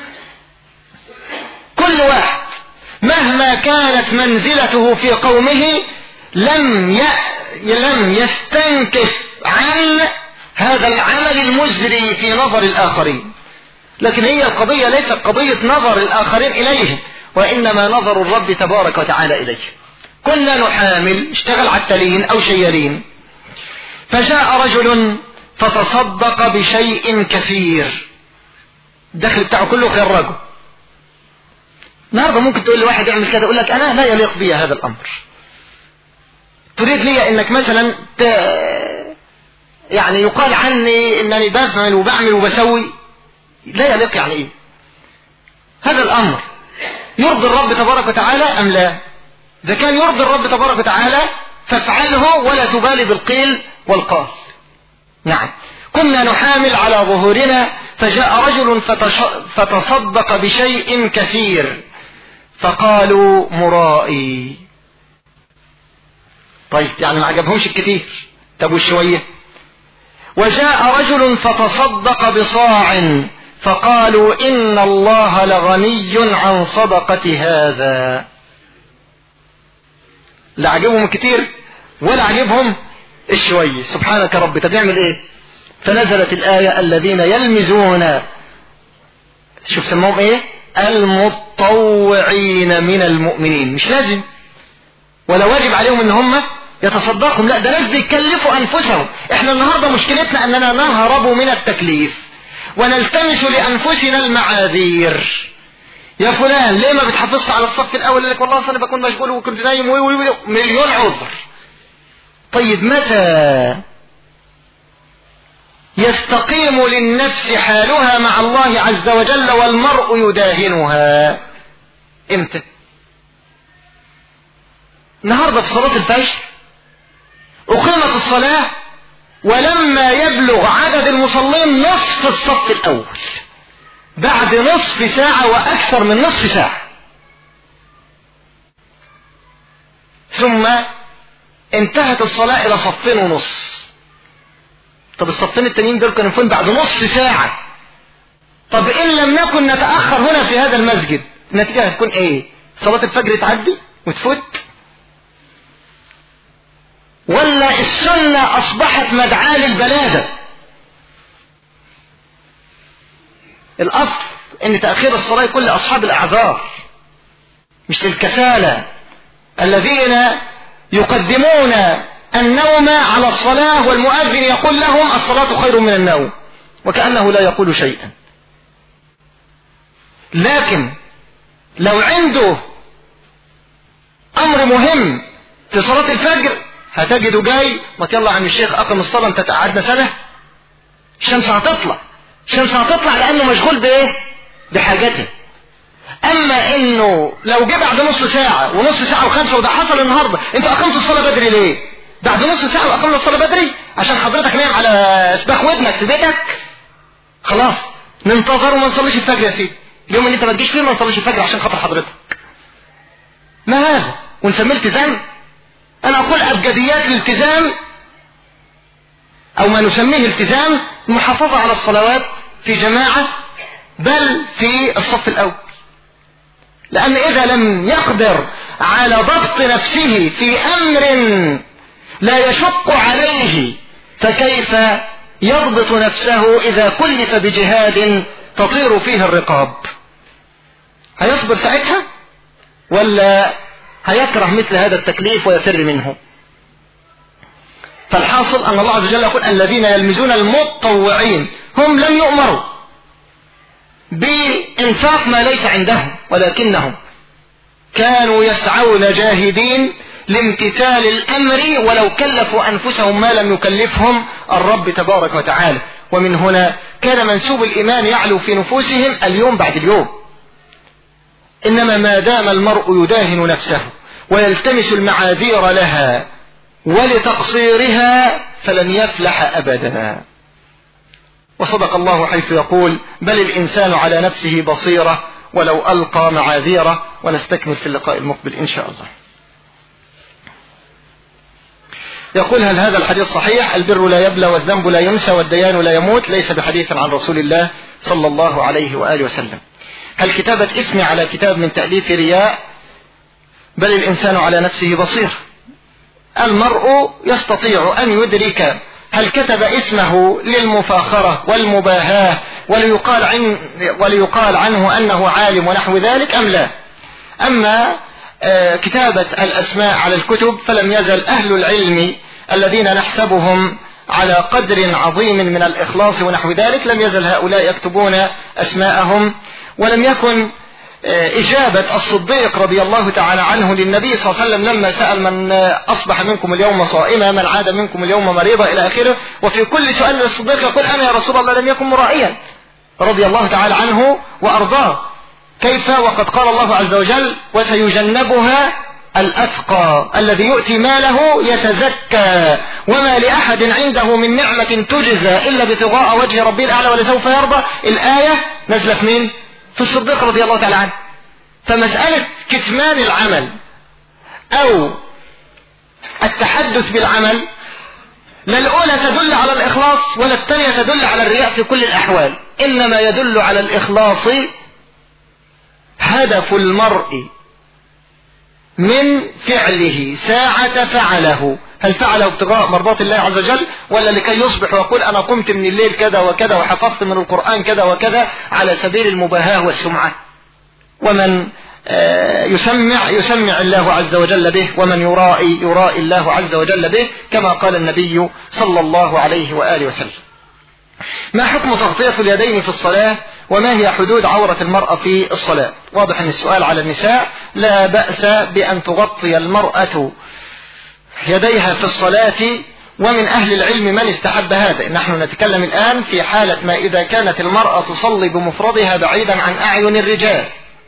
كل واحد مهما كانت منزلته في قومه لم يستنكف عن هذا العمل المزري في نظر الآخرين. لكن هي القضية ليست قضية نظر الآخرين إليه، وإنما نظر الرب تبارك وتعالى إليه. كنا نحامل، اشتغل عتلين أو شيالين. فجاء رجل فتصدق بشيء كثير، الدخل بتاعه كله خرجه. النهارده ممكن تقول لواحد يعمل كذا يقول لك أنا لا يليق بي هذا الأمر. تريد لي انك مثلا يعني يقال عني انني بفعل وبعمل وبسوي، لا يليق. يعني ايه هذا الامر؟ يرضي الرب تبارك وتعالى ام لا؟ اذا كان يرضي الرب تبارك وتعالى فافعله ولا تبالي بالقيل والقال. نعم. كنا نحامل على ظهورنا فجاء رجل فتصدق بشيء كثير فقالوا مرائي. طيب يعني ما عجبهمش الكثير، طب والشوية؟ وجاء رجل فتصدق بصاع فقالوا إن الله لغني عن صدقة هذا. لا عجبهم الكثير ولا عجبهم الشوية. سبحانك ربي. طب يعمل ايه؟ فنزلت الآية الذين يلمزون، شوف سموهم ايه؟ المتطوعين من المؤمنين. مش لازم ولا واجب عليهم ان هم يتصدقوا، لا ده ناس بيكلفوا انفسهم. احنا النهارده مشكلتنا اننا نهرب من التكليف ونلتمس لانفسنا المعاذير. يا فلان ليه ما بتحافظش على الصف الاول؟ لك والله انا بكون مشغول وكنت نايم مليون عذر. طيب متى يستقيم للنفس حالها مع الله عز وجل والمرء يداهنها؟ امتى؟ النهارده في صلاة الفجر أقيمت الصلاة ولما يبلغ عدد المصلين نصف الصف الأول، بعد نصف ساعة وأكثر من نصف ساعة، ثم انتهت الصلاة إلى صفين ونص. طب الصفين التانيين دول كانوا فين بعد نصف ساعة؟ طب إن لم نكن نتأخر هنا في هذا المسجد النتيجة هتكون إيه؟ صلاة الفجر تعدي وتفوت؟ ولا السنة أصبحت مدعاة للبلادة؟ الأصل إن تأخير الصلاة يكون لأصحاب الأعذار مش للكسالى الذين يقدمون النوم على الصلاة والمؤذن يقول لهم الصلاة خير من النوم وكأنه لا يقول شيئا. لكن لو عنده أمر مهم في صلاة الفجر هتجده جاي ما يلا عم الشيخ أقم الصلاة انت تقعدنا سنة. الشمس هتطلع لأنه مشغول بإيه؟ بحاجته. أما إنه لو جه بعد نص ساعة ونص ساعة وخمسة وده حصل النهاردة، أنت أقمت الصلاة بدري ليه؟ بعد نص ساعة وأقمنا الصلاة بدري عشان حضرتك نايم على سباح ودنك في بيتك؟ خلاص ننتظر وما نصليش الفجر يا سيدي. اليوم اللي أنت ما تجيش فيه ما نصليش الفجر عشان خاطر حضرتك. ما هذا؟ ونسميه التزام؟ أنا أقول أبجديات الالتزام أو ما نسميه التزام المحافظة على الصلوات في جماعة بل في الصف الأول. لأن إذا لم يقدر على ضبط نفسه في أمر لا يشق عليه فكيف يضبط نفسه إذا كلف بجهاد تطير فيه الرقاب؟ هيصبر ساعتها ولا هيكره مثل هذا التكليف ويفر منه؟ فالحاصل أن الله عز وجل يقول الذين يلمزون المتطوعين هم لم يؤمروا بإنفاق ما ليس عندهم ولكنهم كانوا يسعون جاهدين لامتثال الأمر ولو كلفوا أنفسهم ما لم يكلفهم الرب تبارك وتعالى. ومن هنا كان منسوب الإيمان يعلو في نفوسهم اليوم بعد اليوم. إنما ما دام المرء يداهن نفسه ويلتمس المعاذير لها ولتقصيرها فلن يفلح أبدا. وصدق الله حيث يقول بل الإنسان على نفسه بصيرة ولو ألقى معاذيره. ونستكمل في اللقاء المقبل إن شاء الله. يقول هل هذا الحديث صحيح؟ البر لا يبلى والذنب لا ينسى والديان لا يموت ليس بحديث عن رسول الله صلى الله عليه وآله وسلم. هل كتابة اسمي على كتاب من تأليف رياء؟ بل الإنسان على نفسه بصير. المرء يستطيع أن يدرك هل كتب اسمه للمفاخرة والمباهاة وليقال عنه أنه عالم ونحو ذلك أم لا. أما كتابة الأسماء على الكتب فلم يزل أهل العلم الذين نحسبهم على قدر عظيم من الإخلاص ونحو ذلك لم يزل هؤلاء يكتبون أسماءهم. ولم يكن إجابة الصديق رضي الله تعالى عنه للنبي صلى الله عليه وسلم لما سأل من أصبح منكم اليوم صائما من عاد منكم اليوم مريضا إلى آخره. وفي كل سؤال للصديق يقول أنا يا رسول الله لم يكن مرائيا رضي الله تعالى عنه وأرضاه. كيف وقد قال الله عز وجل وسيجنبها الأتقى الذي يؤتي ماله يتزكى وما لأحد عنده من نعمة تجزى إلا ابتغاء وجه ربه الأعلى ولسوف يرضى. الآية نزلت مين؟ في الصديق رضي الله تعالى عنه. فمسألة كتمان العمل أو التحدث بالعمل لا الأولى تدل على الإخلاص ولا الثانية تدل على الرياء في كل الأحوال، إنما يدل على الإخلاص هدف المرء من فعله ساعة فعله، هل فعله ابتغاء مرضات الله عز وجل ولا لكي يصبح ويقول أنا قمت من الليل كذا وكذا وحفظت من القرآن كذا وكذا على سبيل المباهاة والسمعة. ومن يسمع الله عز وجل به، ومن يرائي الله عز وجل به، كما قال النبي صلى الله عليه وآله وسلم. ما حكم تغطية اليدين في الصلاة وما هي حدود عورة المرأة في الصلاة؟ واضح أن السؤال على النساء. لا بأس بأن تغطي المرأة يديها في الصلاة، ومن أهل العلم من استحب هذا. نحن نتكلم الآن في حالة ما إذا كانت المرأة تصلي بمفردها بعيدا عن أعين الرجال.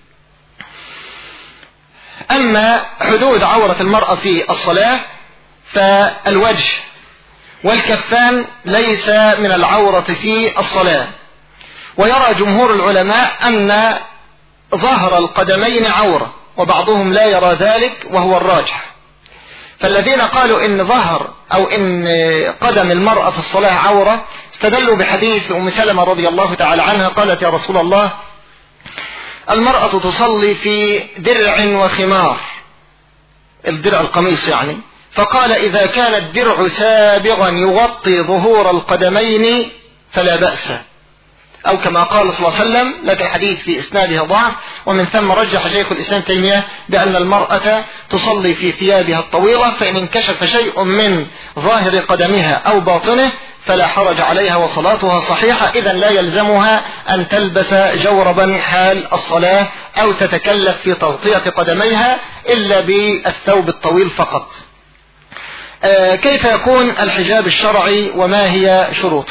أما حدود عورة المرأة في الصلاة فالوجه والكفان ليس من العورة في الصلاة، ويرى جمهور العلماء أن ظهر القدمين عورة، وبعضهم لا يرى ذلك وهو الراجح. فالذين قالوا إن ظهر أو إن قدم المرأة في الصلاة عورة استدلوا بحديث أم سلمة رضي الله تعالى عنها قالت يا رسول الله المرأة تصلي في درع وخمار، الدرع القميص يعني، فقال إذا كان الدرع سابغا يغطي ظهور القدمين فلا بأس، أو كما قال صلى الله عليه وسلم، لكن الحديث في إسناده ضعف، ومن ثم رجح شيخ الإسلام تيمية بأن المرأة تصلي في ثيابها الطويلة، فإن انكشف شيء من ظاهر قدمها أو باطنه فلا حرج عليها وصلاتها صحيحة. إذا لا يلزمها أن تلبس جوربا حال الصلاة أو تتكلف في تغطية قدميها إلا بالثوب الطويل فقط. كيف يكون الحجاب الشرعي وما هي شروطه؟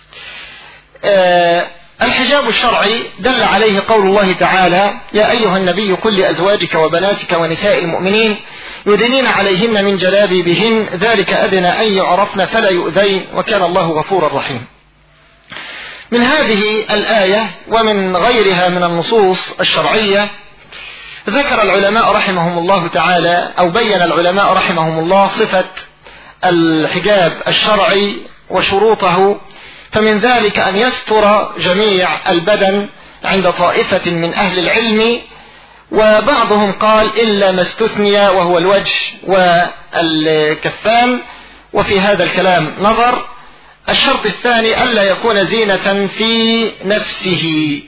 الحجاب الشرعي دل عليه قول الله تعالى يا أيها النبي قل لأزواجك وبناتك ونساء المؤمنين يدنين عليهن من جلابيبهن ذلك أدنى أن يعرفن فلا يؤذين وكان الله غفورا رحيما. من هذه الآية ومن غيرها من النصوص الشرعية ذكر العلماء رحمهم الله تعالى أو بين العلماء رحمهم الله صفة الحجاب الشرعي وشروطه، فمن ذلك أن يستر جميع البدن عند طائفة من أهل العلم، وبعضهم قال إلا ما استثني وهو الوجه والكفان، وفي هذا الكلام نظر. الشرط الثاني ألا يكون زينة في نفسه،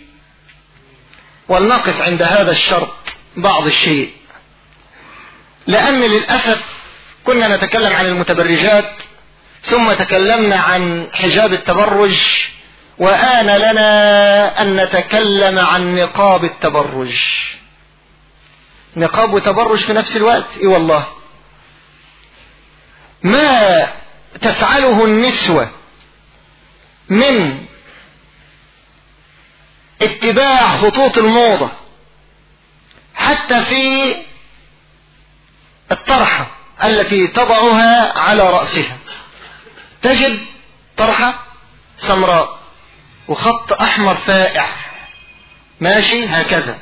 ولنقف عند هذا الشرط بعض الشيء، لأن للأسف كنا نتكلم عن المتبرجات ثم تكلمنا عن حجاب التبرج، وآن لنا أن نتكلم عن نقاب التبرج. نقاب وتبرج في نفس الوقت، اي والله. ما تفعله النسوة من اتباع خطوط الموضة حتى في الطرحة التي تضعها على رأسها، تجد طرحة سمراء وخط أحمر فائع ماشي هكذا،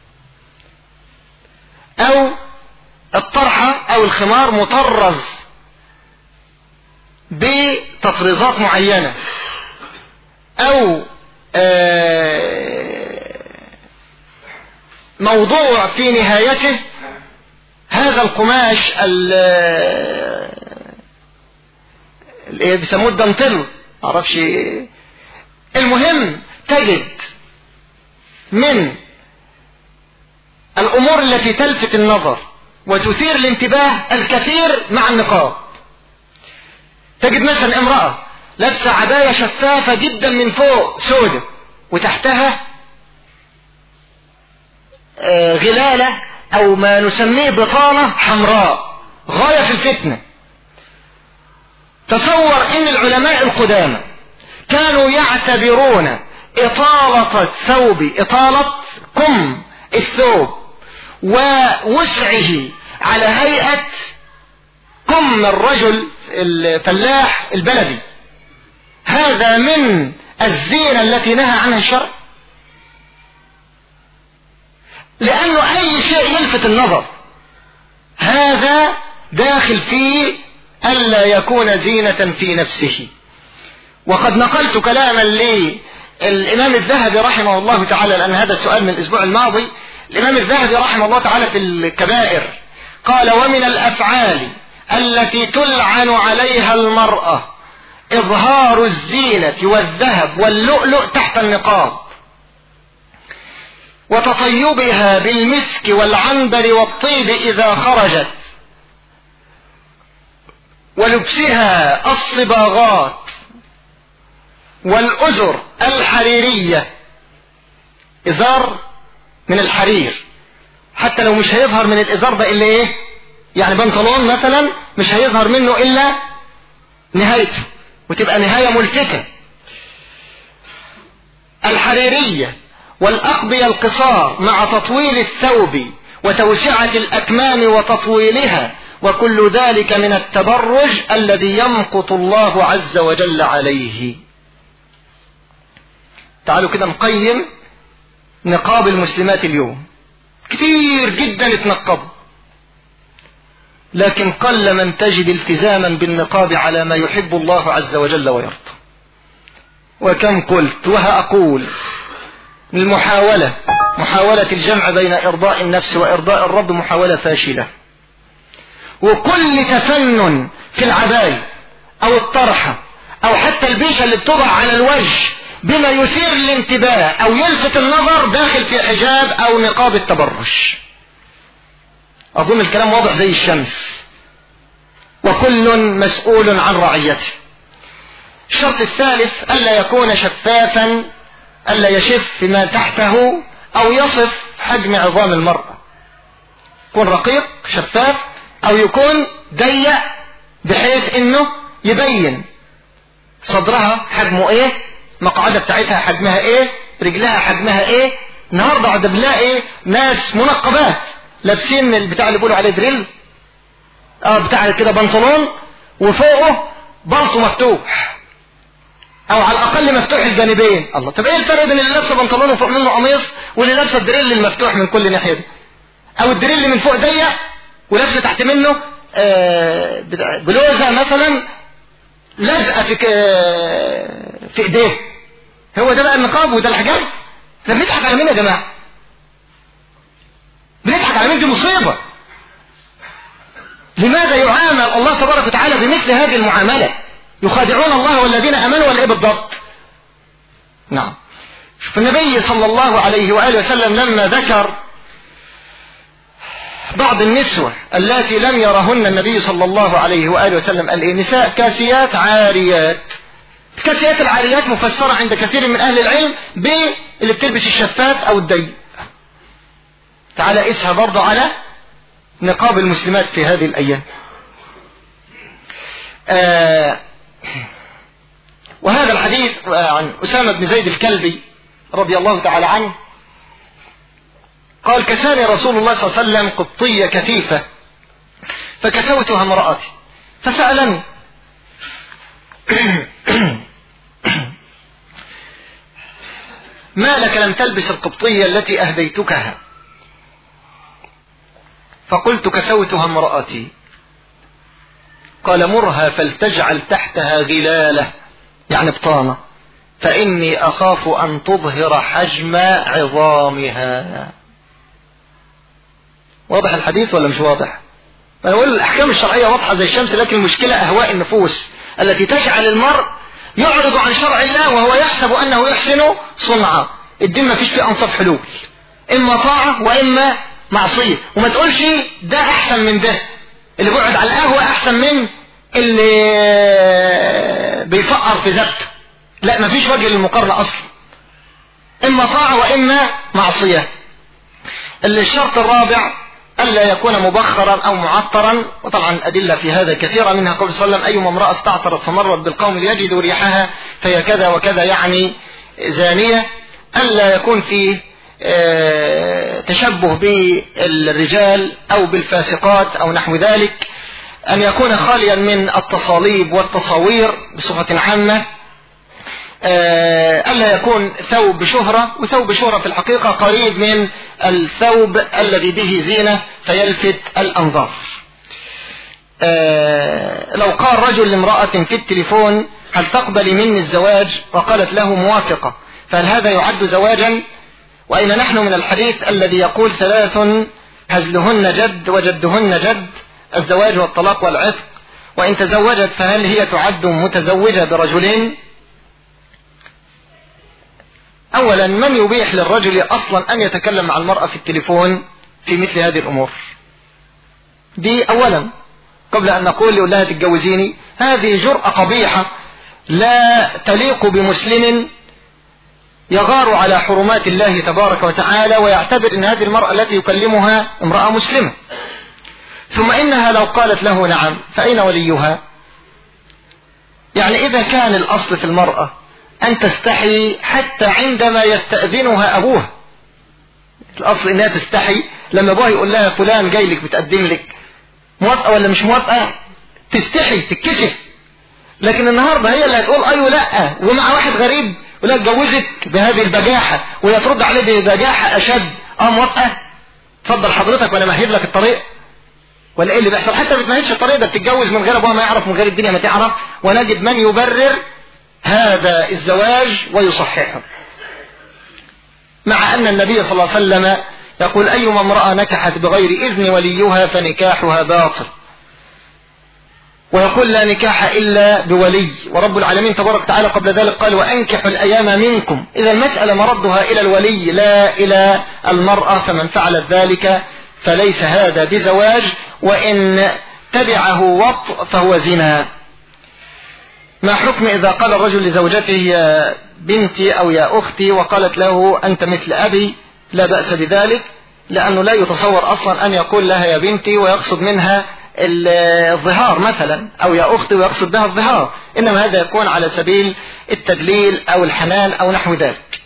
أو الطرحة أو الخمار مطرز بتطريزات معينة، أو موضوع في نهايته هذا القماش اللي بيسموه الدانتيل، معرفش. المهم تجد من الأمور التي تلفت النظر وتثير الانتباه الكثير مع النقاب. تجد مثلا امرأة لابسة عباية شفافة جدا من فوق سودة وتحتها غلالة أو ما نسميه بطانة حمراء، غاية في الفتنة. تصور ان العلماء القدامى كانوا يعتبرون إطالة الثوب، إطالة كم الثوب ووسعه على هيئة كم الرجل الفلاح البلدي. هذا من الزينة التي نهى عنها الشرع، لأنه أي شيء يلفت النظر هذا داخل فيه ألا يكون زينة في نفسه. وقد نقلت كلاما للإمام الذهبي رحمه الله تعالى، لأن هذا السؤال من الأسبوع الماضي. الإمام الذهبي رحمه الله تعالى في الكبائر قال: ومن الأفعال التي تلعن عليها المرأة إظهار الزينة والذهب واللؤلؤ تحت النقاب، وتطيبها بالمسك والعنبر والطيب إذا خرجت، ولبسها الصباغات والأزر الحريرية، إزار من الحرير، حتى لو مش هيظهر من الإزار ده إلا إيه؟ يعني بنطلون مثلا مش هيظهر منه إلا نهايته، وتبقى نهاية ملفتة. الحريرية والأقبية القصار مع تطويل الثوب وتوسعة الأكمام وتطويلها، وكل ذلك من التبرج الذي يمقت الله عز وجل عليه. تعالوا كده نقيم نقاب المسلمات اليوم. كتير جدا اتنقبوا، لكن قل من تجد التزاما بالنقاب على ما يحب الله عز وجل ويرضى. وكم قلت وهأقول: محاولة الجمع بين إرضاء النفس وإرضاء الرب محاولة فاشلة. وكل تفنن في العباية أو الطرحة أو حتى البيشة اللي بتضع على الوجه بما يثير الانتباه أو يلفت النظر داخل في حجاب أو نقاب التبرج. أظن الكلام واضح زي الشمس. وكل مسؤول عن رعيته. الشرط الثالث ألا يكون شفافا، ألا يشف ما تحته أو يصف حجم عظام المرأة. يكون رقيق شفاف، أو يكون ضيق بحيث إنه يبين صدرها حجمه إيه، مقعدة بتاعتها حجمها إيه، رجلها حجمها إيه. النهارده عاد بنلاقي ناس منقبات لابسين البتاع اللي بيقولوا عليه دريل، بتاع كده بنطلون وفوقه بلطو مفتوح، او على الاقل مفتوح الجانبين. الله، طب ايه الفرق بين اللي لابسه بنطلون وفوق منه قميص واللي لابسه الدريل المفتوح من كل ناحيه دي، او الدريل اللي من فوق ضيق ولابسه تحت منه بلوزه مثلا لازقه في ايديه؟ هو ده بقى النقاب وده الحجاب؟ ده بنضحك على مين يا جماعه؟ بنضحك على مين؟ دي مصيبه. لماذا يعامل الله تبارك وتعالى بمثل هذه المعامله؟ يخادعون الله والذين امنوا، ولا ايه بالضبط؟ نعم. شوف النبي صلى الله عليه واله وسلم لما ذكر بعض النسوة اللاتي لم يرهن النبي صلى الله عليه واله وسلم قال ايه؟ نساء كاسيات عاريات. الكاسيات العاريات مفسرة عند كثير من اهل العلم باللي بتلبس الشفاف او الضيق. تعالى قيسها برضه على نقاب المسلمات في هذه الايام. وهذا الحديث عن أسامة بن زيد الكلبي رضي الله تعالى عنه قال: كساني رسول الله صلى الله عليه وسلم قبطية كثيفة فكسوتها امرأتي فسألني ما لك لم تلبس القبطية التي أهديتكها؟ فقلت: كسوتها امرأتي. قال: مرها فلتجعل تحتها غلالة، يعني بطانة، فإني أخاف أن تظهر حجم عظامها. واضح الحديث ولا مش واضح؟ أنا أقول الأحكام الشرعية واضحة زي الشمس، لكن المشكلة أهواء النفوس التي تجعل المرء يعرض عن شرع الله وهو يحسب أنه يحسن صنعا. الدين ما فيش فيه أنصف حلول، إما طاعة وإما معصية. وما تقولش ده أحسن من ده، اللي بيقعد على القهوة أحسن من اللي بيفقر في زبط. لا، ما فيش وجه للمقارنة أصلا، إما طاعة وإما معصية. الشرط الرابع ألا يكون مبخرا أو معطرا، وطبعا الأدلة في هذا كثيرة، منها قول صلى الله عليه وسلم: أيما امرأة استعطرت فمرت بالقوم ليجدوا ريحها فهي كذا وكذا، يعني زانية. ألا يكون فيه تشبه بالرجال أو بالفاسقات أو نحو ذلك، أن يكون خاليا من التصاليب والتصاوير بصفة عامة، ألا يكون ثوب شهرة، وثوب شهرة في الحقيقة قريب من الثوب الذي به زينة فيلفت الأنظار. لو قال رجل لامرأة في التليفون هل تقبل مني الزواج، وقالت له موافقة، فهل هذا يعد زواجا؟ وأين نحن من الحديث الذي يقول 3 هزلهن جد وجدهن جد، الزواج والطلاق والعتق، وإن تزوجت فهل هي تعد متزوجة برجلين؟ أولا، من يبيح للرجل أصلا أن يتكلم مع المرأة في التليفون في مثل هذه الأمور دي؟ أولا قبل أن نقول يقول لها تتجوزيني، هذه جرأة قبيحة لا تليق بمسلم يغار على حرمات الله تبارك وتعالى ويعتبر أن هذه المرأة التي يكلمها امرأة مسلمة. ثم إنها لو قالت له نعم فأين وليها؟ يعني إذا كان الأصل في المرأة أن تستحي حتى عندما يستأذنها أبوها، الأصل إنها تستحي لما أبوها يقول لها فلان جاي لك بتقدم لك، موافقة ولا مش موافقة؟ تستحي تتكشف. لكن النهاردة هي اللي هتقول أيوه لأ، ومع واحد غريب ولا اتجوزك بهذه البجاحة، وهي ترد عليه ببجاحة أشد، موافقة، اتفضل حضرتك وأنا مهد لك الطريق. ولا إيه اللي بيحصل؟ حتى ما بتمهدش الطريق، ده بتتجوز من غير أبوها ما يعرف، من غير الدنيا ما تعرف، ونجد من يبرر هذا الزواج ويصححه، مع أن النبي صلى الله عليه وسلم يقول أيما امرأة نكحت بغير إذن وليها فنكاحها باطل، ويقول لا نكاح إلا بولي، ورب العالمين تبارك وتعالى قبل ذلك قال وأنكحوا الأيام منكم. إذا المسألة مردها إلى الولي لا إلى المرأة، فمن فعل ذلك فليس هذا بزواج، وإن تبعه وطء فهو زنا. ما حكم إذا قال الرجل لزوجته يا بنتي أو يا أختي وقالت له أنت مثل أبي؟ لا بأس بذلك، لأنه لا يتصور أصلا أن يقول لها يا بنتي ويقصد منها الظهار مثلا، أو يا أختي ويقصد بها الظهار، إنما هذا يكون على سبيل التدليل أو الحنان أو نحو ذلك.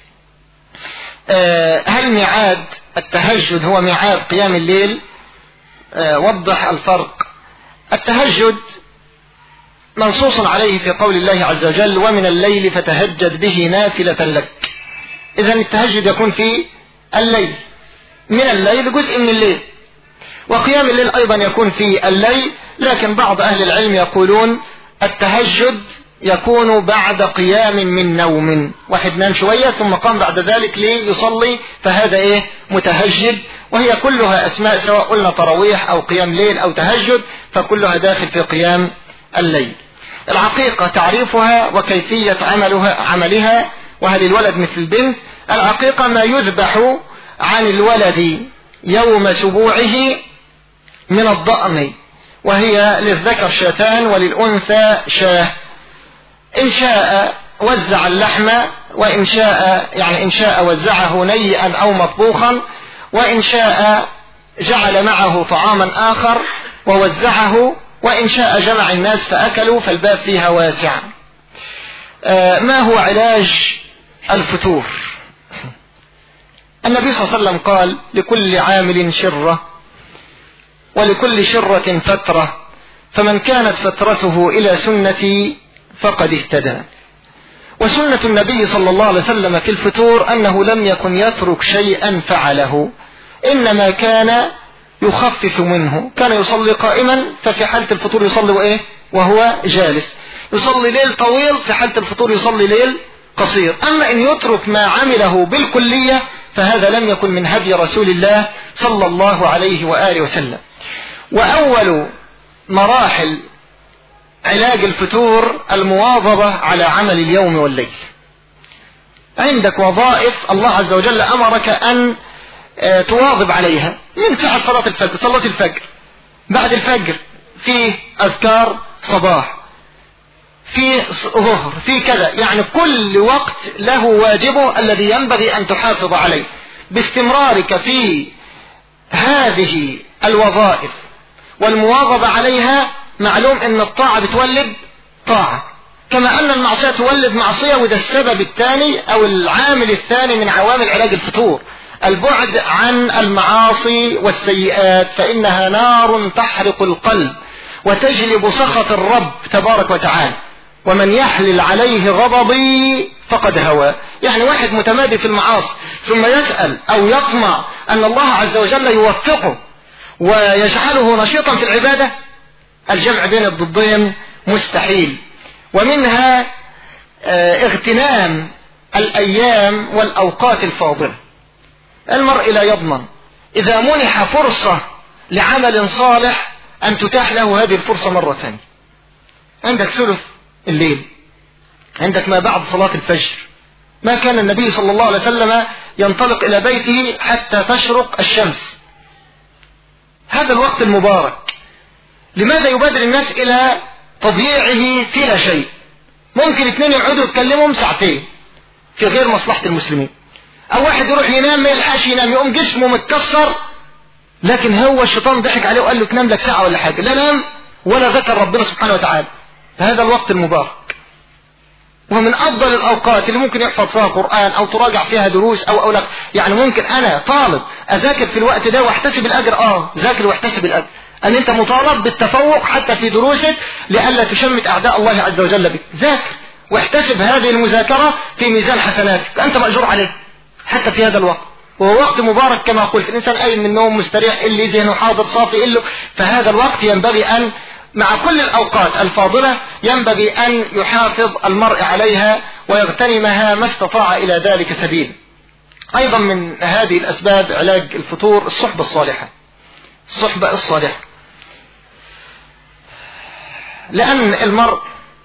هل ميعاد التهجد هو ميعاد قيام الليل؟ وضح الفرق. التهجد منصوص عليه في قول الله عز وجل ومن الليل فتهجد به نافلة لك. إذن التهجد يكون في الليل، من الليل جزء من الليل، وقيام الليل أيضا يكون في الليل، لكن بعض أهل العلم يقولون التهجد يكون بعد قيام من نوم، واحد نام شوية ثم قام بعد ذلك ليصلي، فهذا متهجد، وهي كلها أسماء سواء قلنا تراويح أو قيام ليل أو تهجد، فكلها داخل في قيام الليل. العقيقة تعريفها وكيفية عملها، وهل الولد مثل البنت؟ العقيقة ما يذبح عن الولد يوم سبوعه من الضأن، وهي للذكر شاتان وللأنثى شاه، إن شاء وزع اللحم، وإن شاء إن شاء وزعه نيئا أو مطبوخا، وإن شاء جعل معه طعاما آخر ووزعه، وإن شاء جمع الناس فأكلوا، فالباب فيها واسع. ما هو علاج الفتور؟ النبي صلى الله عليه وسلم قال لكل عامل شرة ولكل شرة فترة، فمن كانت فترته إلى سنتي فقد اهتدى. وسنة النبي صلى الله عليه وسلم في الفتور أنه لم يكن يترك شيئا فعله، إنما كان يخفف منه، كان يصلي قائما، ففي حالة الفطور يصلي وهو جالس، يصلي ليل طويل، في حالة الفطور يصلي ليل قصير. أما إن يترك ما عمله بالكلية فهذا لم يكن من هدي رسول الله صلى الله عليه وآله وسلم. وأول مراحل علاج الفتور المواظبة على عمل اليوم والليل. عندك وظائف الله عز وجل أمرك أن تواظب عليها، من ساعة صلاة الفجر، صلاة الفجر، بعد الفجر في أذكار صباح، في ظهر، في كذا، يعني كل وقت له واجبه الذي ينبغي أن تحافظ عليه. باستمرارك في هذه الوظائف والمواظبة عليها، معلوم أن الطاعة بتولد طاعة، كما أن المعصية تولد معصية، وده السبب الثاني أو العامل الثاني من عوامل علاج الفتور، البعد عن المعاصي والسيئات، فإنها نار تحرق القلب وتجلب سخط الرب تبارك وتعالى. ومن يحلل عليه غضبي فقد هوى. يعني واحد متمادي في المعاصي ثم يسأل أو يطمع أن الله عز وجل يوفقه ويجعله نشيطا في العبادة، الجمع بين الضدين مستحيل. ومنها اغتنام الأيام والأوقات الفاضلة. المرء لا يضمن إذا منح فرصة لعمل صالح أن تتاح له هذه الفرصة مرة ثانية. عندك ثلث الليل، عندك ما بعد صلاة الفجر. ما كان النبي صلى الله عليه وسلم ينطلق إلى بيته حتى تشرق الشمس. هذا الوقت المبارك لماذا يبادر الناس إلى تضييعه في لا شيء؟ ممكن اثنين يقعدوا يتكلموا ساعتين في غير مصلحة المسلمين، أو واحد يروح ينام ما يلحقش ينام، يقوم جسمه متكسر، لكن هو الشيطان ضحك عليه وقال له تنام لك ساعة ولا حاجة، لا نام ولا ذكر ربنا سبحانه وتعالى. هذا الوقت المبارك ومن أفضل الأوقات اللي ممكن يحفظ فيها قرآن أو تراجع فيها دروس أو لا. يعني ممكن أنا طالب أذاكر في الوقت ده واحتسب الأجر، ذاكر واحتسب الأجر. أن أنت مطالب بالتفوق حتى في دروسك لئلا تشمت أعداء الله عز وجل بك. ذاكر واحتسب هذه المذاكرة في ميزان حسناتك، أنت مأجور عليه حتى في هذا الوقت. وهو وقت مبارك كما قلت، الإنسان قايم من النوم مستريح، اللي ذهنه حاضر صافي إله. فهذا الوقت ينبغي أن مع كل الأوقات الفاضلة ينبغي أن يحافظ المرء عليها ويغتنمها ما استطاع إلى ذلك سبيل. أيضا من هذه الأسباب علاج الفتور الصحبة الصالحة. الصحبة الصالحة، لأن المرء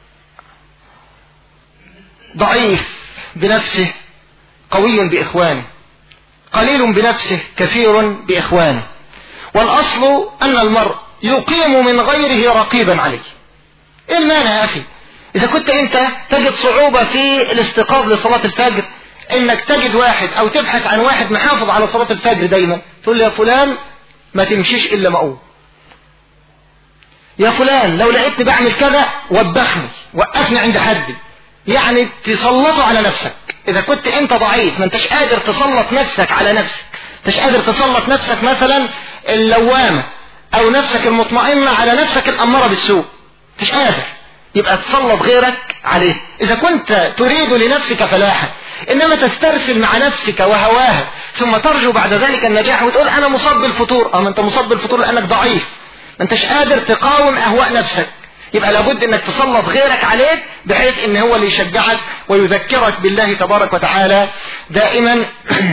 ضعيف بنفسه قوي بإخوانه، قليل بنفسه كثير بإخوانه. والأصل أن المرء يقيم من غيره رقيبا عليه. إيه المانع يا أخي؟ إذا كنت أنت تجد صعوبة في الاستيقاظ لصلاة الفجر، إنك تجد واحد أو تبحث عن واحد محافظ على صلاة الفجر دايما، تقول له يا فلان ما تمشيش إلا مقوم، يا فلان لو لقيتني بعمل كذا وبخني، وقفني عند حدي. يعني تسلطه على نفسك. إذا كنت أنت ضعيف ما أنتش قادر تسلط نفسك على نفسك، أنتش قادر تسلط نفسك مثلا اللوامة أو نفسك المطمئنة على نفسك الأمارة بالسوء، أنتش قادر، يبقى تسلط غيرك عليه. إذا كنت تريد لنفسك فلاحا، إنما تسترسل مع نفسك وهواها ثم ترجو بعد ذلك النجاح وتقول أنا مصاب بالفتور. ما أنت مصاب بالفتور لأنك ضعيف، ما أنتش قادر تقاوم أهواء نفسك. يبقى لابد أنك تسلط غيرك عليك بحيث أن هو اللي يشجعك ويذكرك بالله تبارك وتعالى دائما.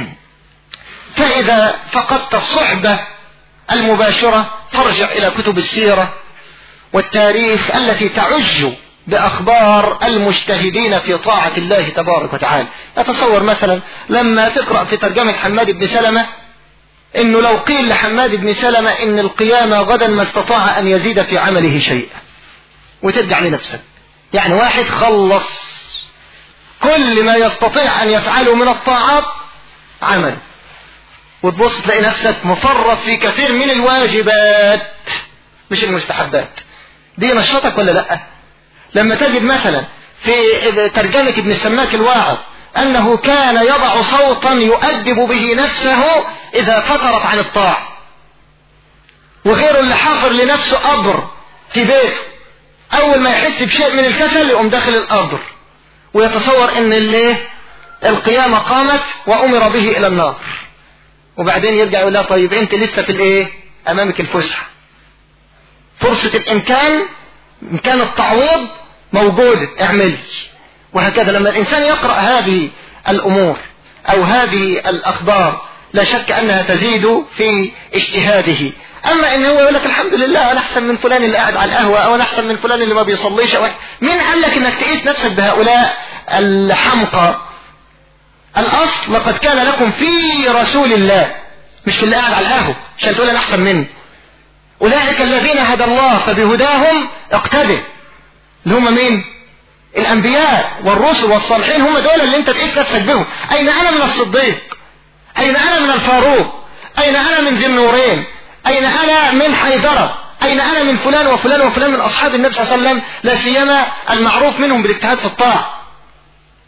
فإذا فقدت الصحبة المباشرة فارجع إلى كتب السيرة والتاريخ التي تعج بأخبار المجتهدين في طاعة الله تبارك وتعالى. أتصور مثلا لما تقرأ في ترجمة حماد بن سلمة إنه لو قيل لحماد بن سلمة إن القيامة غدا ما استطاع أن يزيد في عمله شيئا، وترجع لنفسك. يعني واحد خلص كل ما يستطيع أن يفعله من الطاعات عمل، وتبص تلاقي نفسك مفرط في كثير من الواجبات مش المستحبات. دي نشاطك ولا لا؟ لما تجد مثلا في ترجمة ابن السماك الواعظ أنه كان يضع صوتا يؤدب به نفسه إذا فترت عن الطاعة، وغيره اللي حافر لنفسه قبر في بيته، أول ما يحس بشيء من الكسل يقوم داخل القبر ويتصور أن القيامة قامت وأمر به إلى النار، وبعدين يرجع يقول لا طيب أنت لسه في أمامك الفسحة، فرصة الإمكان، إمكان التعويض موجودة، اعمل. وهكذا لما الإنسان يقرأ هذه الأمور أو هذه الأخبار لا شك أنها تزيد في اجتهاده. أما إن هو يقول لك الحمد لله أنا أحسن من فلان اللي قاعد على القهوة، أو أنا أحسن من فلان اللي ما بيصليش، مين قال لك إنك تقيس نفسك بهؤلاء الحمقى؟ الأصل لقد كان لكم في رسول الله، مش في اللي قاعد على القهوة عشان تقول أنا أحسن منه. أولئك الذين هدى الله فبهداهم اقتدوا، اللي هم مين؟ الأنبياء والرسل والصالحين، هم دول اللي أنت تقيس نفسك بهم. أين أنا من الصديق؟ أين أنا من الفاروق؟ أين أنا من ذي النورين؟ أين أنا من حيدرة؟ أين أنا من فلان وفلان وفلان من أصحاب النبي صلى الله عليه وسلم، لا سيما المعروف منهم بالاجتهاد في الطاعة؟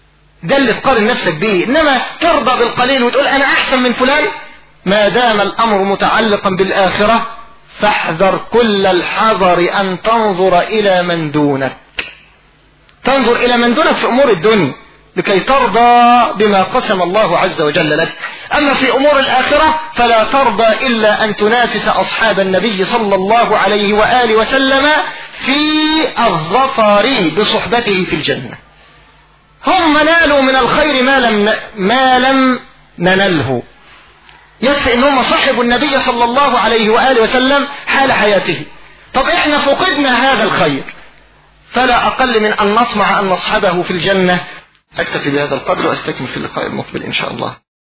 ده اللي تقارن نفسك به. إنما ترضى بالقليل وتقول أنا أحسن من فلان، ما دام الأمر متعلقا بالآخرة فاحذر كل الحذر أن تنظر إلى من دونك، تنظر إلى من دونك في أمور الدنيا لكي ترضى بما قسم الله عز وجل لك. أما في أمور الآخرة فلا ترضى إلا أن تنافس أصحاب النبي صلى الله عليه وآله وسلم في الظفر بصحبته في الجنة. هم نالوا من الخير ما لم ننله، يكفي ان هم صحبوا النبي صلى الله عليه وآله وسلم حال حياته. طب احنا فقدنا هذا الخير، فلا اقل من ان نطمع ان نصحبه في الجنة. اكتفي بهذا القدر واستكمل في اللقاء المقبل ان شاء الله.